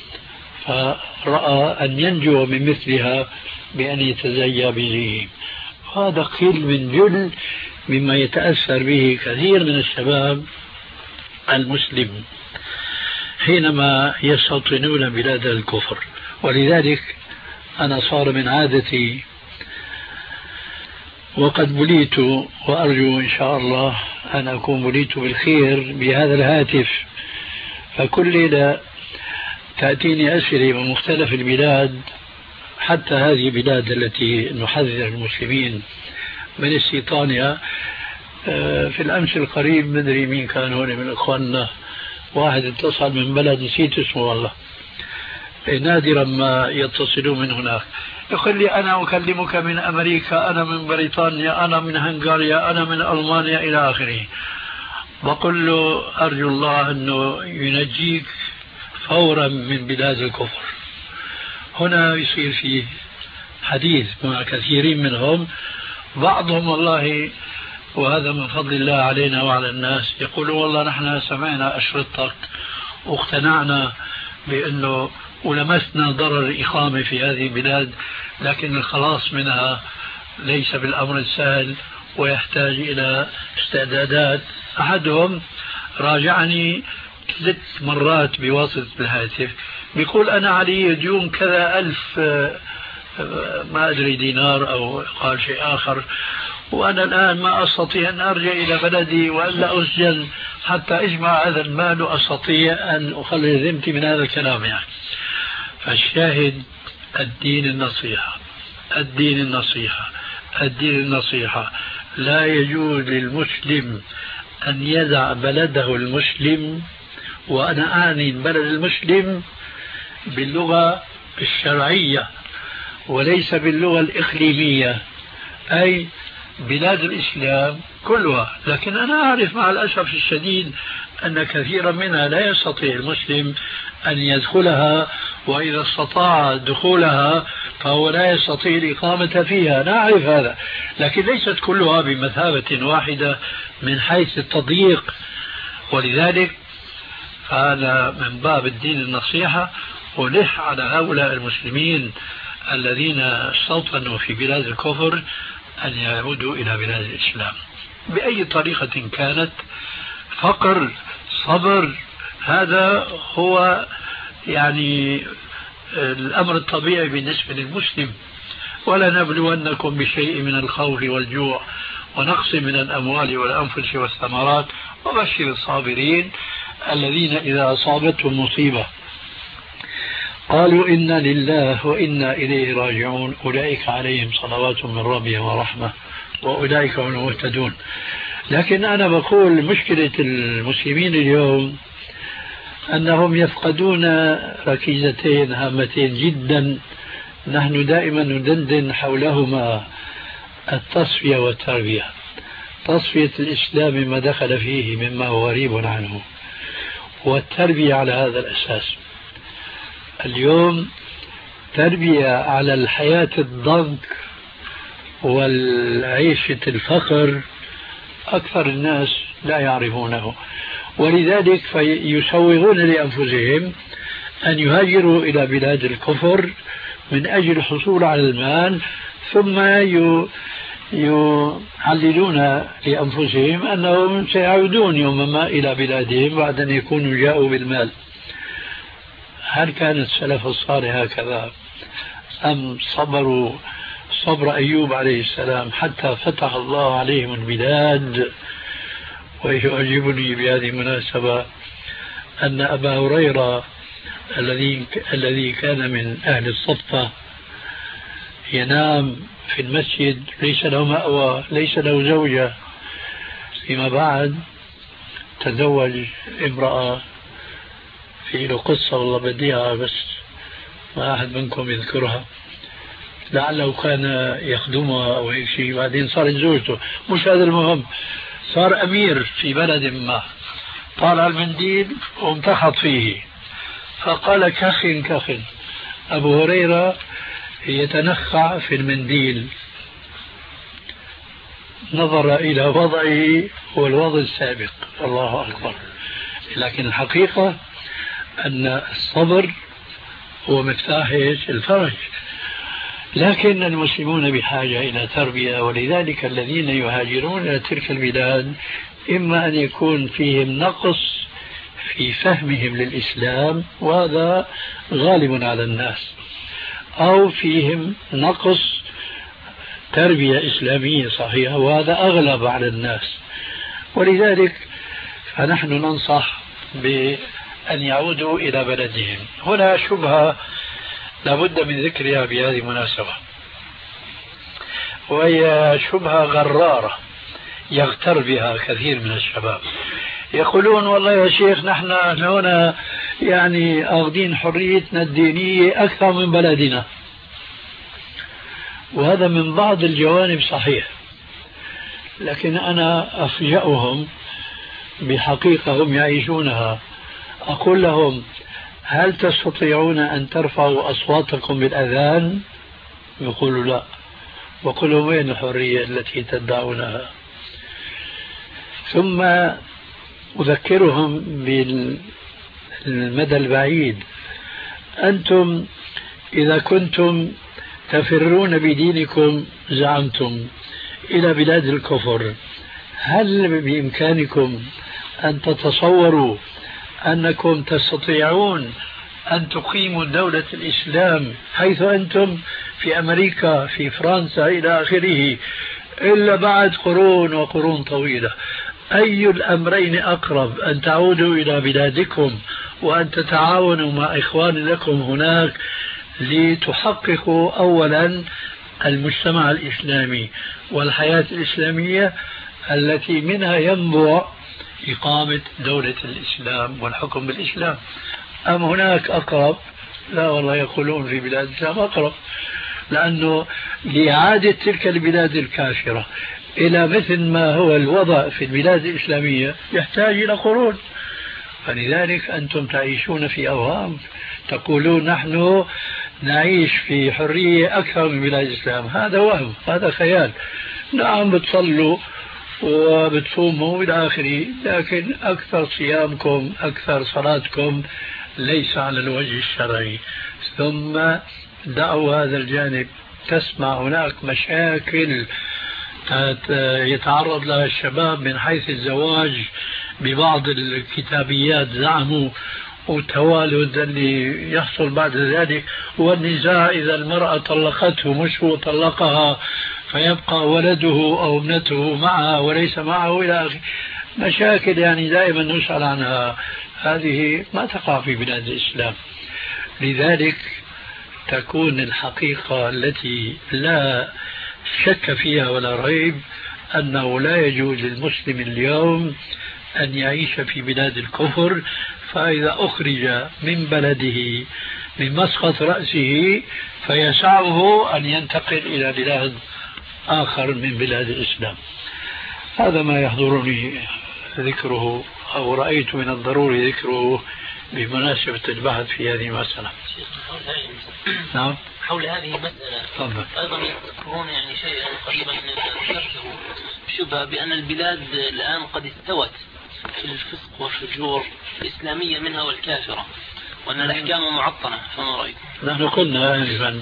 فرأى أن ينجو من مثلها بأن يتزيى به. هذا قيل من جل مما يتأثر به كثير من الشباب المسلم حينما يستوطنون بلاد الكفر. ولذلك أنا صار من عادتي وقد بليت، وأرجو إن شاء الله أن أكون بليت بالخير بهذا الهاتف، فكل ليلة تأتيني أسئلة من مختلف البلاد، حتى هذه البلاد التي نحذر المسلمين من استيطانها. في الأمس القريب مدري مين كان هون من إخواننا، واحد اتصل من بلد نسيت اسمه والله، نادرا ما يتصلون من هناك، يقول لي أنا أكلمك من أمريكا، أنا من بريطانيا، أنا من هنغاريا، أنا من ألمانيا إلى آخره. بقول له أرجو الله أنه ينجيك فورا من بلاد الكفر. هنا يصير فيه حديث مع كثيرين منهم، بعضهم والله وهذا من فضل الله علينا وعلى الناس يقولوا والله نحن سمعنا أشرطتك واقتنعنا بأنه ولمسنا ضرر الإقامة في هذه البلاد، لكن الخلاص منها ليس بالأمر السهل ويحتاج إلى استعدادات. أحدهم راجعني ثلاث مرات بواسطة الهاتف بيقول أنا علي ديون كذا ألف ما أدري دينار أو قال شيء آخر، وأنا الآن ما أستطيع أن أرجع إلى بلدي وألا أسجن حتى أجمع هذا المال وأستطيع أن أخلص ذمتي من هذا الكلام. يعني فالشاهد الدين النصيحة، الدين النصيحة، الدين النصيحة. لا يجوز للمسلم أن يدع بلده المسلم، وأنا أعني البلد المسلم باللغة الشرعية وليس باللغة الإقليمية، أي بلاد الإسلام كلها. لكن أنا أعرف مع الأسف الشديد أن كثيرا منها لا يستطيع المسلم أن يدخلها، وإذا استطاع دخولها فهو لا يستطيع الإقامة فيها، نعرف هذا، لكن ليست كلها بمثابة واحدة من حيث التضييق. ولذلك فهذا من باب الدين النصيحة، ولح على هؤلاء المسلمين الذين استوطنوا في بلاد الكفر أن يعودوا إلى بلاد الإسلام بأي طريقة كانت. فقر، صبر، هذا هو يعني الأمر الطبيعي بالنسبة للمسلم. ولا نبلونكم بشيء من الخوف والجوع ونقص من الأموال والأنفس والثمرات وبشر الصابرين الذين إذا أصابتهم مصيبة قالوا إنا لله وإنا إليه راجعون أولئك عليهم صلوات من ربهم ورحمة وأولئك هم المهتدون. لكن أنا بقول مشكلة المسلمين اليوم أنهم يفقدون ركيزتين هامتين جدا نحن دائما ندندن حولهما: التصفية والتربية. تصفية الإسلام ما دخل فيه مما هو غريب عنه، والتربية على هذا الأساس. اليوم تربية على الحياة الضنك والعيشة الفقر أكثر الناس لا يعرفونه، ولذلك فيسوغون لأنفسهم أن يهاجروا إلى بلاد الكفر من أجل الحصول على المال، ثم يعللون لأنفسهم أنهم سيعودون يوما ما إلى بلادهم بعد أن يكونوا جاءوا بالمال. هل كان السلف الصالح هكذا أم صبروا صبر أيوب عليه السلام حتى فتح الله عليهم البلاد؟ ويعجبني بهذه المناسبة أن أبا هريرة الذي الذي كان من أهل الصفة ينام في المسجد، ليس له مأوى، ليس له زوجة، فيما بعد تزوج امرأة في له قصة والله بديعة بس ما أحد منكم يذكرها، لعله كان يخدمها أو أي شيء، بعدين صارت زوجته، مش هذا المهم. صار أمير في بلد ما، طالع المنديل وامتخط فيه فقال كخ كخ. أبو هريرة يتنخع في المنديل نظر إلى وضعه هو الوضع السابق. الله أكبر. لكن الحقيقة أن الصبر هو مفتاح الفرج. لكن المسلمون بحاجة إلى تربية، ولذلك الذين يهاجرون إلى تلك البلاد إما أن يكون فيهم نقص في فهمهم للإسلام، وهذا غالب على الناس، أو فيهم نقص تربية إسلامية صحيحة، وهذا أغلب على الناس. ولذلك فنحن ننصح بأن يعودوا إلى بلدهم. هنا شبهة لابد من ذكرها بهذه المناسبة، وهي شبهة غرارة يغتر بها كثير من الشباب. يقولون والله يا شيخ نحن هنا يعني أخذين حريتنا الدينية أكثر من بلدنا، وهذا من بعض الجوانب صحيح، لكن أنا أفجأهم بحقيقة هم يعيشونها. أقول لهم هل تستطيعون أن ترفعوا أصواتكم بالأذان؟ يقولوا لا. وقل وين الحرية التي تدعونها؟ ثم أذكرهم بالمدى البعيد. أنتم إذا كنتم تفرون بدينكم زعمتم إلى بلاد الكفر، هل بإمكانكم أن تتصوروا أنكم تستطيعون أن تقيموا دولة الإسلام حيث أنتم في أمريكا في فرنسا إلى آخره إلا بعد قرون وقرون طويلة؟ أي الأمرين أقرب، أن تعودوا إلى بلادكم وأن تتعاونوا مع إخوان لكم هناك لتحققوا أولا المجتمع الإسلامي والحياة الإسلامية التي منها ينبع إقامة دولة الإسلام والحكم بالإسلام، أم هناك أقرب؟ لا والله يقولون في بلاد الإسلام أقرب، لأنه لإعادة تلك البلاد الكافرة إلى مثل ما هو الوضع في البلاد الإسلامية يحتاج إلى قرون. فلذلك أنتم تعيشون في أوهام، تقولون نحن نعيش في حرية أكثر من بلاد الإسلام، هذا وهم، هذا خيال. نعم بتصلوا وبتصوموا إلى آخره، لكن أكثر صيامكم أكثر صلاتكم ليس على الوجه الشرعي. ثم دعوا هذا الجانب. تسمع هناك مشاكل يتعرض لها الشباب من حيث الزواج ببعض الكتابيات زعموا، والتوالد اللي يحصل بعد ذلك، والنزاع إذا المرأة طلقته مش هو طلقها فيبقى ولده أو ابنته معها وليس معه إلى آخره. مشاكل يعني دائما نسأل عنها، هذه ما تقع في بلاد الإسلام. لذلك تكون الحقيقة التي لا شك فيها ولا ريب أنه لا يجوز للمسلم اليوم أن يعيش في بلاد الكفر، فإذا أخرج من بلده من مسقط رأسه فيسعه أن ينتقل إلى بلاد آخر من بلاد الإسلام. هذا ما يحضرني ذكره أو رأيت من الضروري ذكره بمناسبة البحث في هذه المسألة. نعم. حول هذه المسألة طبعا. أيضا يذكرون يعني شيئا قريبا من ذكرته شبه بأن البلاد الآن قد استوت في الفسق والفجور الإسلامية منها والكافرة، وأن الأحكام معطلة، فما رأيك؟ نحن قلنا آنفا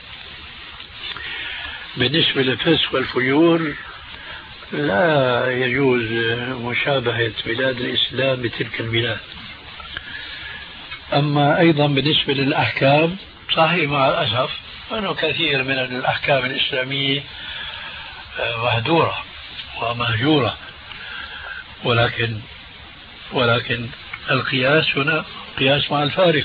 بالنسبة للفسق والفجور لا يجوز مشابهة بلاد الإسلام بتلك البلاد. أما أيضا بالنسبة للأحكام صحيح مع الأسف أنه كثير من الأحكام الإسلامية مهدورة ومهجورة، ولكن ولكن القياس هنا قياس مع الفارق.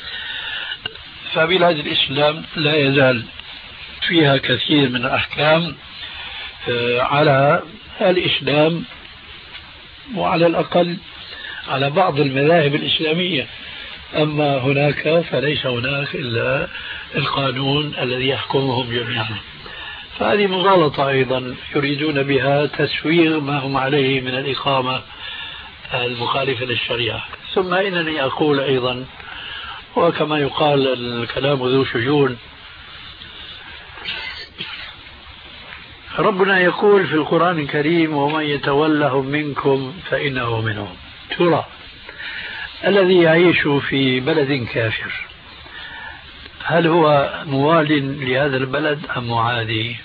فبلاد الإسلام لا يزال فيها كثير من الأحكام على الإسلام، وعلى الأقل على بعض المذاهب الإسلامية. أما هناك فليس هناك إلا القانون الذي يحكمهم جميعا. فهذه مغالطة أيضا يريدون بها تسويغ ما هم عليه من الإقامة المخالفة للشريعة. ثم إنني أقول أيضا، وكما يقال الكلام ذو شجون، ربنا يقول في القرآن الكريم ومن يتولهم منكم فإنه منهم. ترى الذي يعيش في بلد كافر هل هو موال لهذا البلد أم معادي؟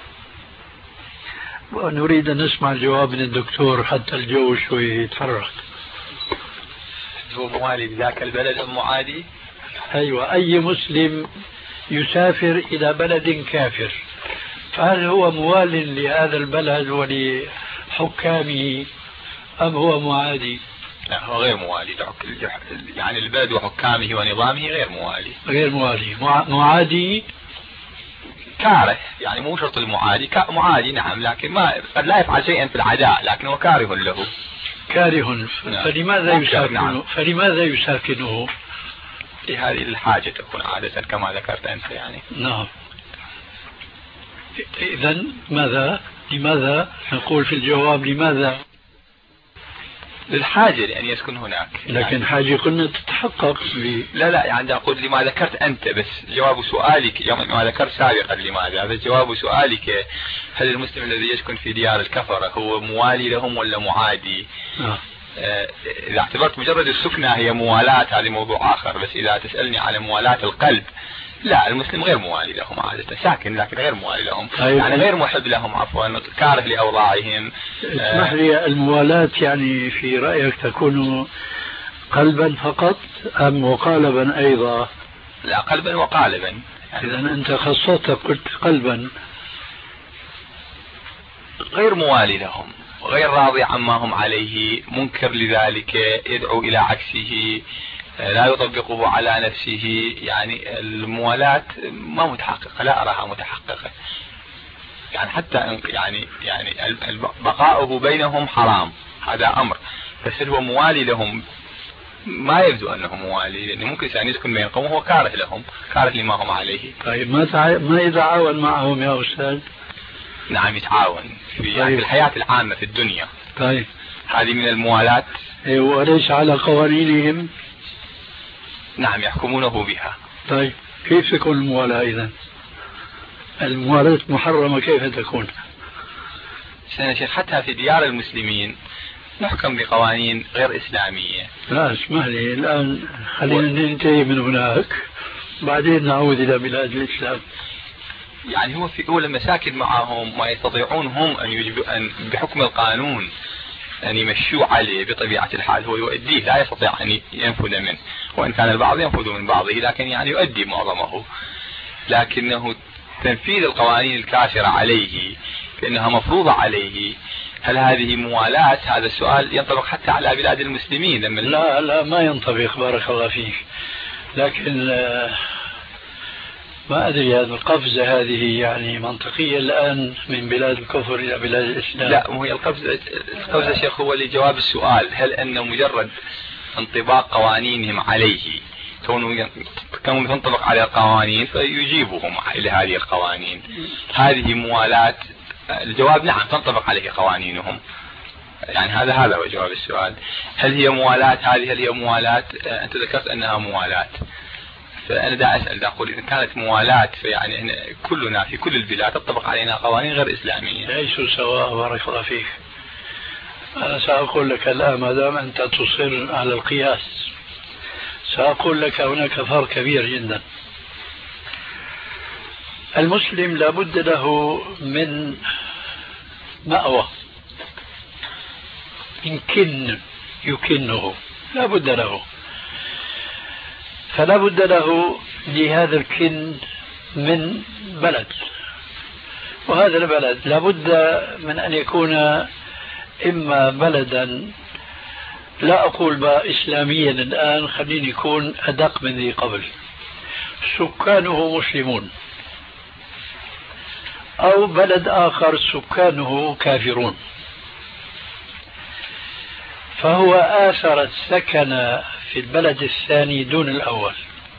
ونريد أن نسمع الجواب من الدكتور حتى الجو شوي يتحرك. هو موالي لذاك البلد أم معادي؟ أيوة، أي مسلم يسافر إلى بلد كافر فهل هو موال لهذا البلد ولحكامه أم هو معادي؟ لا، هو غير موالي، يعني البلد وحكامه ونظامه غير موالي. غير موالي. معادي كاره، يعني مو شرط المعادي، معادي نعم، لكن ما قد لا يفعل شيئا في العداء لكنه كاره له. كاره. فلماذا يساكنه؟ نعم. فلماذا يساكنه؟ لهذه الحاجة تكون عادة كما ذكرت أنت يعني. نعم. إذن ماذا؟ لماذا نقول في الجواب لماذا؟ للحاجة لأن يسكن هناك. لكن يعني حاجة قلنا تتحقق ب... لا لا يعني أقول لما ذكرت أنت، بس جواب سؤالك يوم ما ذكرت سابقا لماذا، بس جواب سؤالك هل المسلم الذي يسكن في ديار الكفرة هو موالي لهم ولا معادي؟ آه. آه إذا اعتبرت مجرد السكنة هي موالاة هذا موضوع آخر، بس إذا تسألني على موالاة القلب لا، المسلم غير موالي لهم عادة، ساكن لكن غير موالي لهم. أيوة. يعني غير محب لهم، عفوا، كاره لأوضاعهم. اسمح لي، الموالاة يعني في رأيك تكون قلبا فقط أم وقالبا أيضا؟ لا، قلبا وقالبا. يعني إذا أنت خصصت قلت قلبا. غير موالي لهم، غير راضي عما هم عليه، منكر لذلك، يدعو إلى عكسه، لا يطبقه على نفسه. يعني الموالاة ما متحققة، لا أراها متحققة. يعني حتى يعني يعني بقاؤه بينهم حرام، هذا أمر، بس هو موالي لهم ما يبدو أنه موالي، لأنه ممكن إنسان يسكن بين قوم وهو كاره لهم، كاره لما هم عليه. طيب ما تع... ما يتعاون معهم يا أستاذ؟ نعم يتعاون في, طيب. يعني في الحياة العامة في الدنيا. طيب هذه من الموالاة. وليس على قوانينهم؟ نعم يحكمونه بها. طيب كيف تكون الموالاة إذن؟ الموالاة محرمة كيف تكون؟ سنة شيخ حتى في ديار المسلمين نحكم بقوانين غير إسلامية. لا اسمح لي الآن خلينا و... ننتهي من هناك بعدين نعود إلى بلاد الإسلام. يعني هو في أول المساكن معهم ما يستطيعون هم أن يجبوا أن بحكم القانون أن يمشوا عليه بطبيعة الحال، هو يؤديه، لا يستطيع أن ينفذ منه، وإن كان البعض ينفذ من بعضه لكن يعني يؤدي معظمه. لكنه تنفيذ القوانين الكافرة عليه لأنها مفروضة عليه، هل هذه موالاة؟ هذا السؤال ينطبق حتى على بلاد المسلمين. لما لا لا ما ينطبق، بارك الله فيك. لكن ما أدري هذه القفزة هذه يعني منطقية الآن من بلاد الكفر إلى بلاد الإسلام. لا، وهي القفزة القفزة شيخ هو لجواب السؤال، هل أنه مجرد انطباق قوانينهم عليه كونه كونه تنطبق على القوانين فيجيبهم إلى هذه القوانين، هذه موالاة؟ الجواب نعم تنطبق عليه قوانينهم. يعني هذا هذا هو جواب السؤال، هل هي موالاة؟ هذه هل هي موالاة؟ أنت ذكرت أنها موالاة، فأنا دا أسأل دا أقول إذا كانت موالاة فيعني إحنا كلنا في كل البلاد تطبق علينا قوانين غير إسلامية. ليسوا سواء، بارك الله فيك. أنا سأقول لك الآن ما دام أنت تصر على القياس سأقول لك هناك فرق كبير جدا. المسلم لابد له من مأوى يمكن يكنه، لابد له، فلا بد له لهذا الكن من بلد، وهذا البلد لابد من أن يكون إما بلدا، لا أقول بقى إسلاميا الآن، خليني يكون أدق من ذي قبل، سكانه مسلمون، أو بلد آخر سكانه كافرون، فهو آثر السكن في البلد الثاني دون الأول،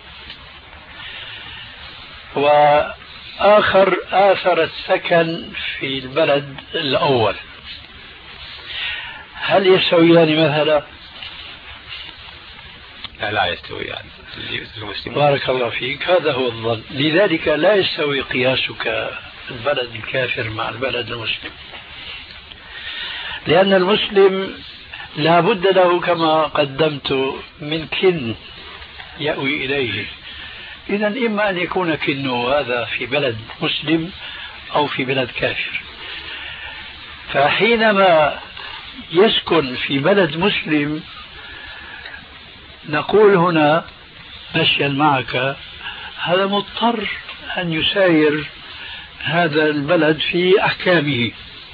وآخر آثر السكن في البلد الأول. هل يستويان مثلا؟ لا لا يستويان. بارك الله فيك، هذا هو الظن. لذلك لا يستوي قياسك البلد الكافر مع البلد المسلم، لأن المسلم لا بد له كما قدمت من كن يأوي إليه. إذا إما أن يكون كنه هذا في بلد مسلم أو في بلد كافر. فحينما يسكن في بلد مسلم نقول هنا مشيا معك هذا مضطر أن يساير هذا البلد في أحكامه،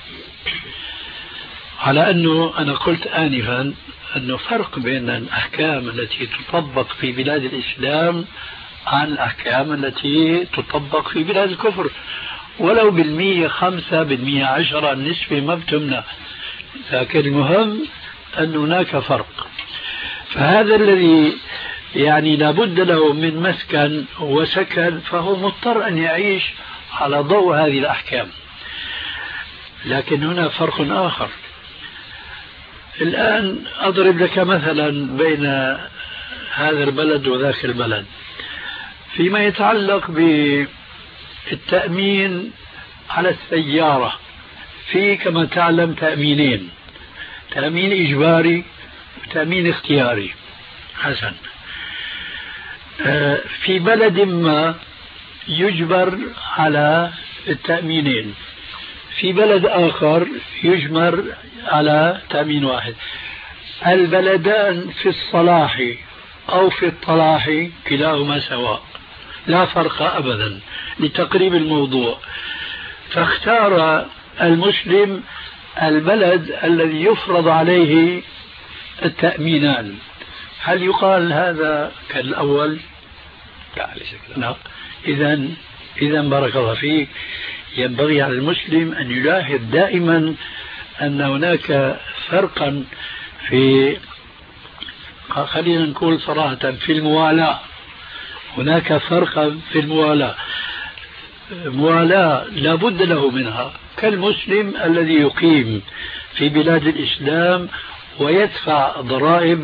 على أنه أنا قلت آنفا أنه فرق بين الأحكام التي تطبق في بلاد الإسلام عن الأحكام التي تطبق في بلاد الكفر، ولو بالمية خمسة بالمية عشرة النسبة ما بتمنع، لكن المهم أن هناك فرق. فهذا الذي يعني لابد له من مسكن وسكن فهو مضطر أن يعيش على ضوء هذه الأحكام. لكن هنا فرق آخر. الآن أضرب لك مثلا بين هذا البلد وذاك البلد فيما يتعلق بالتأمين على السيارة. في كما تعلم تأمينين، تأمين إجباري وتأمين اختياري. حسن، في بلد ما يجبر على التأمينين، في بلد آخر يجبر على تأمين واحد. البلدان في الصلاح أو في الطلاح كلاهما سواء، لا فرق أبدا لتقريب الموضوع. فاختار المسلم البلد الذي يفرض عليه التأمينان. هل يقال هذا كالأول؟ لا. إذا إذا بارك الله فيك، ينبغي على المسلم أن يلاحظ دائما أن هناك فرقا في، خلينا نقول صراحة، في الموالاة. هناك فرقا في الموالاة، موالاة لا بد له منها، كالمسلم الذي يقيم في بلاد الإسلام ويدفع ضرائب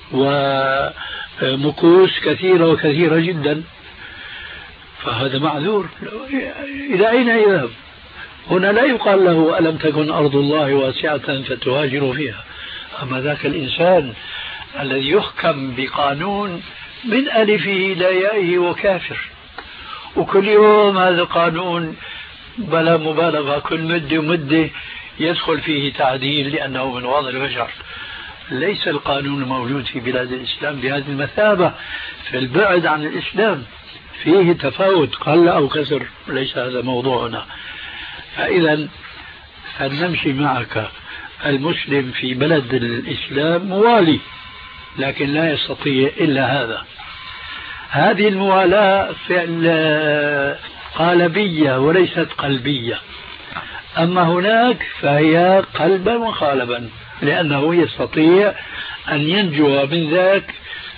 ومكوس كثيرة وكثيرة جدا، فهذا معذور. إلى أين يذهب؟ هنا لا يقال له ألم تكن أرض الله واسعة فتهاجروا فيها. أما ذاك الإنسان الذي يحكم بقانون من ألفه إلى يائه وكافر، وكل يوم هذا القانون بلا مبالغة كل مدة ومدة يدخل فيه تعديل لأنه من وضع البشر. ليس القانون الموجود في بلاد الإسلام بهذه المثابة، في البعد عن الإسلام فيه تفاوت قل أو كسر، ليس هذا موضوعنا. فإذا فلنمشي معك، المسلم في بلد الإسلام موالي لكن لا يستطيع إلا هذا. هذه الموالاة فعل قالبية وليست قلبية، أما هناك فهي قلبا وقالبا، لأنه يستطيع أن ينجو من ذاك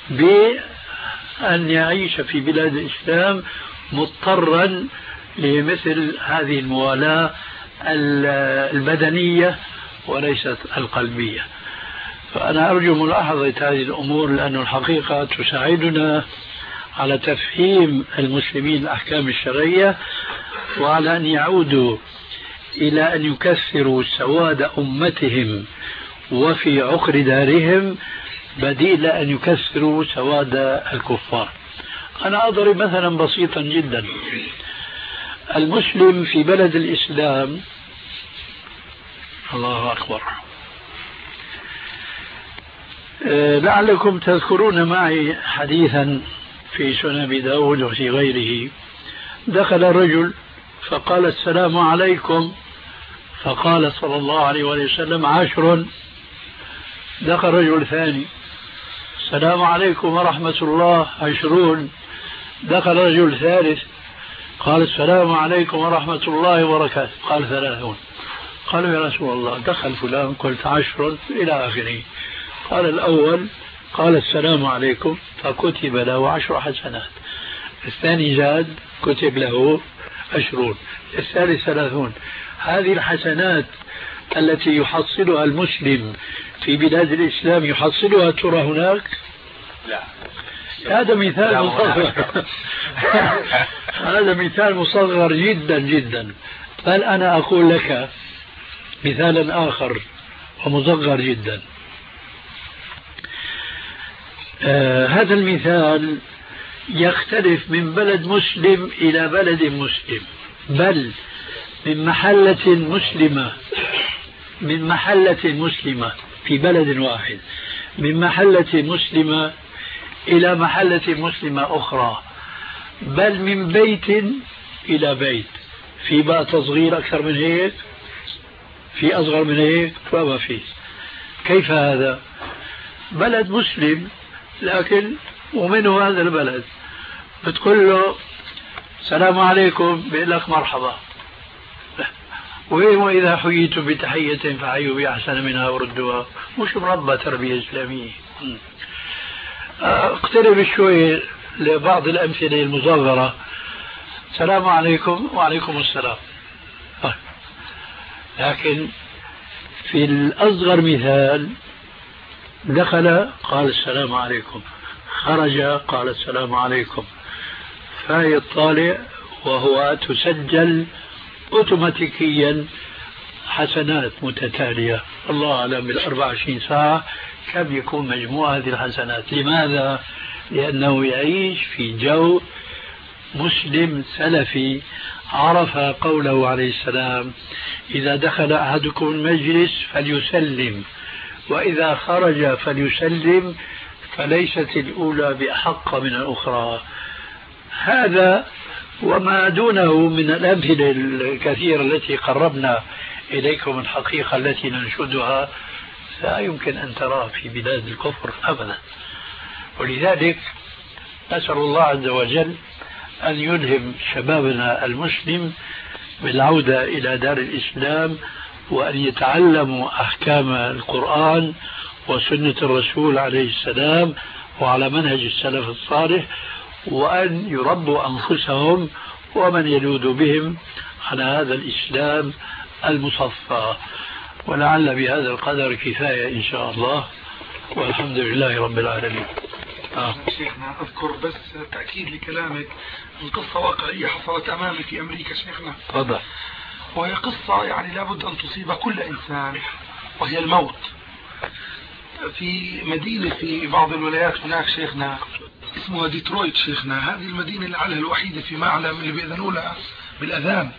بأن يعيش في بلاد الإسلام مضطرا لمثل هذه الموالاة البدنية وليست القلبية. فأنا أرجو ملاحظة هذه الأمور، لأن الحقيقة تساعدنا على تفهيم المسلمين الأحكام الشرعية، وعلى أن يعودوا إلى أن يكثروا سواد أمتهم وفي عقر دارهم بديل أن يكثروا سواد الكفار. أنا أضرب مثلا بسيطا جدا. المسلم في بلد الإسلام، الله أكبر، لعلكم تذكرون معي حديثا في سنن أبي داود وفي غيره. دخل رجل فقال السلام عليكم، فقال صلى الله عليه وسلم عشر. دخل رجل ثاني، السلام عليكم ورحمة الله، عشرون. دخل رجل ثالث قال السلام عليكم ورحمة الله وبركاته، قال ثلاثون. قالوا يا رسول الله دخل فلان قلت عشر إلى آخره. قال الأول قال السلام عليكم فكتب له عشر حسنات، الثاني زاد كتب له عشرون، الثالث ثلاثون. هذه الحسنات التي يحصلها المسلم في بلاد الإسلام يحصلها ترى هناك؟ لا. هذا مثال مصغر. هذا مثال مصغر جدا جدا. بل أنا أقول لك مثالا آخر ومصغر جدا. آه هذا المثال يختلف من بلد مسلم إلى بلد مسلم، بل من محلة مسلمة من محلة مسلمة في بلد واحد، من محلة مسلمة إلى محلة مسلمة أخرى، بل من بيت إلى بيت. في بقى تصغير أكثر من هيك؟ في أصغر من هيك؟ فما في. كيف هذا؟ بلد مسلم لكن ومنه هذا البلد بتقول له السلام عليكم بيقول لك مرحبا، وإذا حييتم بتحية فحيوا بأحسن منها وردوها. مش مربى تربية إسلامية. اقترب شوي لبعض الأمثلة المصغرة. السلام عليكم وعليكم السلام. لكن في الأصغر مثال دخل قال السلام عليكم، خرج قال السلام عليكم. فهي الطالع وهو تسجل أوتوماتيكيا حسنات متتالية. الله أعلم بالأربع وعشرين ساعة كم يكون مجموع هذه الحسنات. لماذا؟ لأنه يعيش في جو مسلم سلفي عرف قوله عليه السلام إذا دخل أحدكم المجلس فليسلم وإذا خرج فليسلم فليست الأولى بأحق من الأخرى. هذا وما دونه من الأمثلة الكثيرة التي قربنا إليكم الحقيقة التي ننشدها لا يمكن أن تراه في بلاد الكفر أبدا. ولذلك نسأل الله عز وجل أن يلهم شبابنا المسلم بالعودة إلى دار الإسلام وأن يتعلموا أحكام القرآن وسنة الرسول عليه السلام وعلى منهج السلف الصالح، وأن يربوا أنفسهم ومن يلوذ بهم على هذا الإسلام المصفى. ولعل بهذا القدر كفاية إن شاء الله، والحمد لله رب العالمين. آه. شيخنا أذكر بس تأكيد لكلامك، القصة واقعية حصلت أمامي في أمريكا شيخنا. تفضل. وهي قصة يعني لابد أن تصيب كل إنسان، وهي الموت. في مدينة في بعض الولايات هناك شيخنا اسمها ديترويت شيخنا. هذه المدينة العالية الوحيدة في معلم اللي بيأذنوا لها بالأذان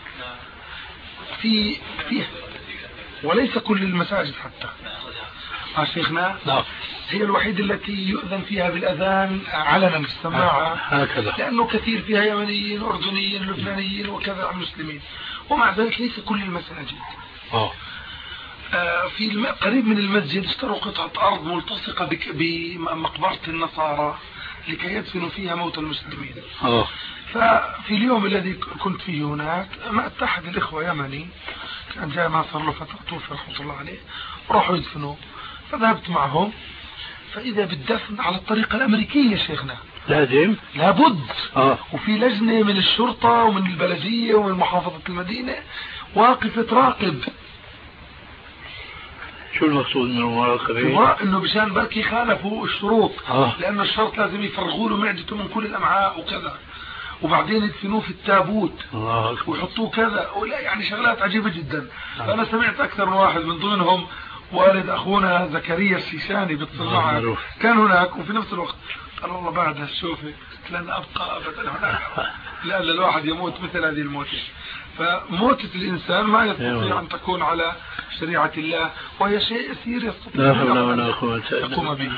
في فيها، وليس كل المساجد حتى. ها شيخنا نعم. هي الوحيدة التي يؤذن فيها بالأذان علنا بالسماعة، هكذا، لأنه كثير فيها يمنيين أردنيين لبنانيين وكذا مسلمين، ومع ذلك ليس كل المساجد. أوه. آه في الم... قريب من المسجد اشتروا قطعة أرض ملتصقة بك... بمقبرة النصارى لكي يدفنوا فيها موتى المسلمين. أوه. ففي اليوم الذي كنت فيه هناك مع أحد الإخوة يمني كان جاء ما صار له فترة توفي رحمة الله عليه، وراحوا يدفنوا، فذهبت معهم، فإذا بالدفن على الطريقة الأمريكية شيخنا لازم لابد. آه. وفي لجنة من الشرطة ومن البلدية ومن محافظة المدينة واقفة تراقب. شو المقصود من المراقبة؟ انه مشان بركي خالفوا الشروط. آه. لأن الشرط لازم يفرغوا له معدته من كل الأمعاء وكذا، وبعدين يدفنوه في التابوت الله ويحطوه كذا، ولا يعني شغلات عجيبة جدا. آه. فأنا سمعت أكثر من واحد من ضمنهم والد أخونا زكريا الشيشاني بالصناعة كان هناك، وفي نفس الوقت قال والله بعد هالشوفة لن أبقى أبدا هناك لأن الواحد يموت مثل هذه الموتة. فموتة الإنسان ما يستطيع أن تكون على شريعة الله، وهي شيء يسير يستطيع أن يقوم به.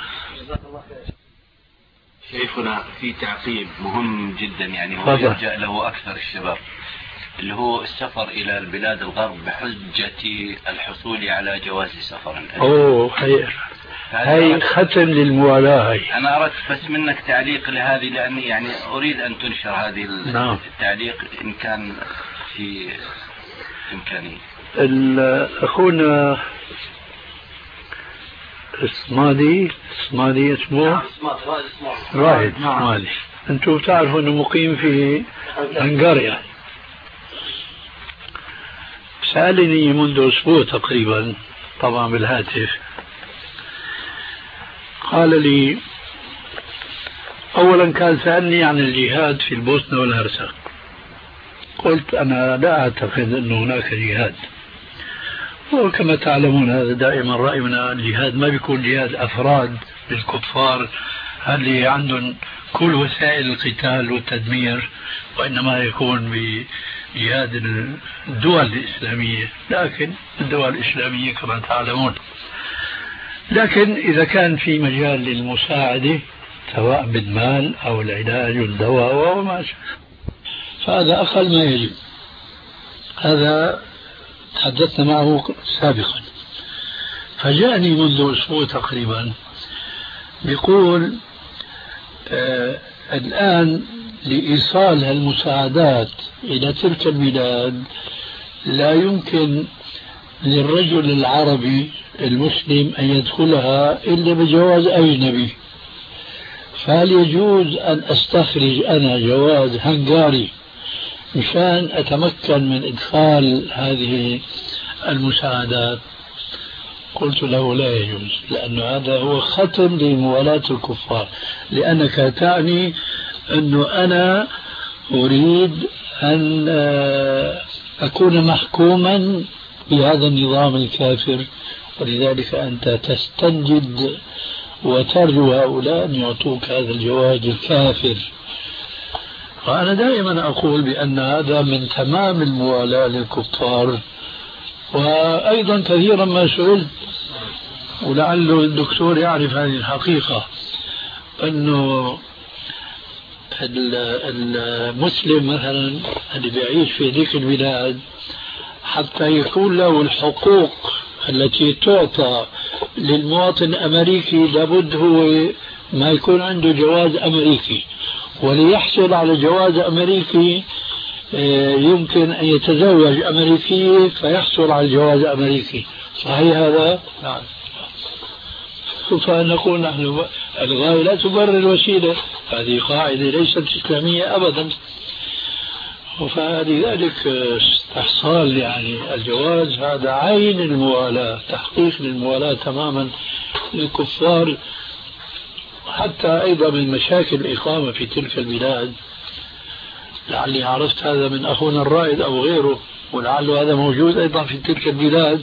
شيخنا في تعقيب مهم جدا يعني هو يلجأ له أكثر الشباب، اللي هو السفر إلى البلاد الغرب بحجة الحصول على جواز سفر. أوه هي هي ختم للموالاة. هي أنا أردت بس منك تعليق لهذه، لأني يعني أريد أن تنشر هذه نعم. التعليق إن كان في إمكانية. أخونا الصمادي الصمادي اسمه رائد الصمادي، أنتم تعرفوا أنه مقيم في هنغاريا. سألني منذ أسبوع تقريبا طبعا بالهاتف، قال لي أولا كان سألني عن الجهاد في البوسنة والهرسك. قلت أنا لا أعتقد أن هناك جهاد، وكما تعلمون هذا دائما رأينا، الجهاد ما بيكون جهاد أفراد بالكفار اللي عندهم كل وسائل القتال والتدمير، وإنما يكون بجهاد الدول الإسلامية. لكن الدول الإسلامية كما تعلمون، لكن إذا كان في مجال للمساعدة سواء بالمال أو العلاج والدواء أو ما شابه، فهذا أقل ما يجب. هذا تحدثنا معه سابقا. فجاءني منذ أسبوع تقريبا بيقول آه الآن لإيصال المساعدات إلى تلك البلاد لا يمكن للرجل العربي المسلم أن يدخلها إلا بجواز أجنبي، فهل يجوز أن أستخرج أنا جواز هنغاري مشان أتمكن من إدخال هذه المساعدات؟ قلت له لا يجوز، لأن هذا هو ختم لموالاة الكفار، لأنك تعني أنه أنا أريد أن أكون محكوما بهذا النظام الكافر، ولذلك أنت تستنجد وترجو هؤلاء أن يعطوك هذا الجواز الكافر. وأنا دائما أقول بأن هذا من تمام الموالاة للكفار. وأيضا كثيرا ما سئلت، ولعله الدكتور يعرف هذه الحقيقة، أنه المسلم مثلا اللي بيعيش في ذيك البلاد حتى يكون له الحقوق التي تعطى للمواطن الأمريكي لابد هو ما يكون عنده جواز أمريكي، وليحصل على جواز أمريكي يمكن أن يتزوج أمريكي فيحصل على الجواز الأمريكي. صحيح هذا؟ نعم. فنقول نحن الغاية لا تبرر الوسيلة، هذه قاعدة ليست إسلامية أبدا. فلذلك استحصال يعني الجواز هذا عين الموالاة، تحقيق للموالاة تماما للكفار. حتى أيضا من مشاكل الإقامة في تلك البلاد، لعلي عرفت هذا من أخونا الرائد أو غيره، ولعل هذا موجود أيضا في تلك البلاد،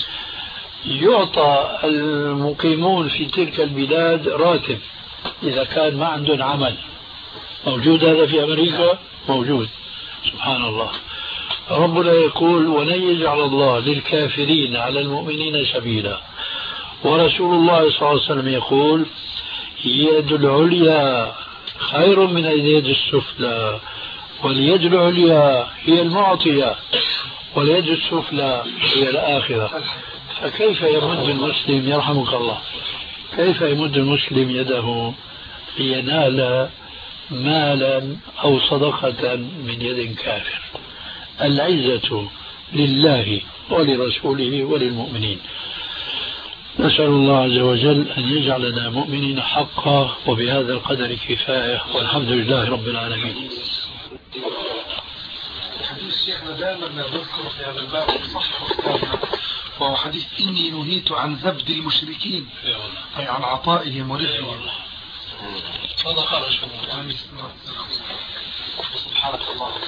يعطى المقيمون في تلك البلاد راتب إذا كان ما عندهم عمل. موجود هذا في أمريكا؟ موجود. سبحان الله. ربنا يقول ولن يجعل الله للكافرين على المؤمنين سبيلا، ورسول الله صلى الله عليه وسلم يقول يد العليا خير من اليد السفلى، واليد العليا هي المعطية واليد السفلى هي الآخرة. فكيف يمد المسلم يرحمك الله كيف يمد المسلم يده لينال مالا أو صدقة من يد كافر؟ العزة لله ولرسوله وللمؤمنين. نسأل الله عز وجل أن يجعلنا مؤمنين حقا، وبهذا القدر كفاية، والحمد لله رب العالمين. حديث شيخنا دائما نذكر في هذا الباب صح، وهو حديث إني نهيت عن زبد المشركين، أي عن عطائهم ورزقهم. صدق رسول الله. سبحانك اللهم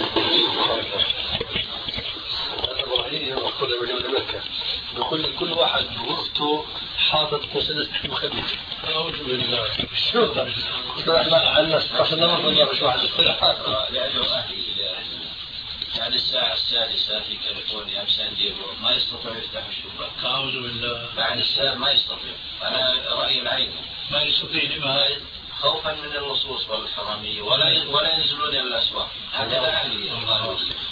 وبحمدك. بكل كل واحد بغرفته حاطط مسدس مخدر. أعوذ بالله. شو ده؟ على عشان ما نضرب شو واحد لأنه أهلي يعني الساعة السادسة في كاليفورنيا بسان دييغو ما يستطيع يفتح الشباك. أعوذ بالله. بعد الساعة ما يستطيع. أنا رأيي العين ما يستطيع. لما خوفا من اللصوص والحرامية، ولا ولا ينزلون إلى الأسواق. هكذا أهلي الله يوفقهم.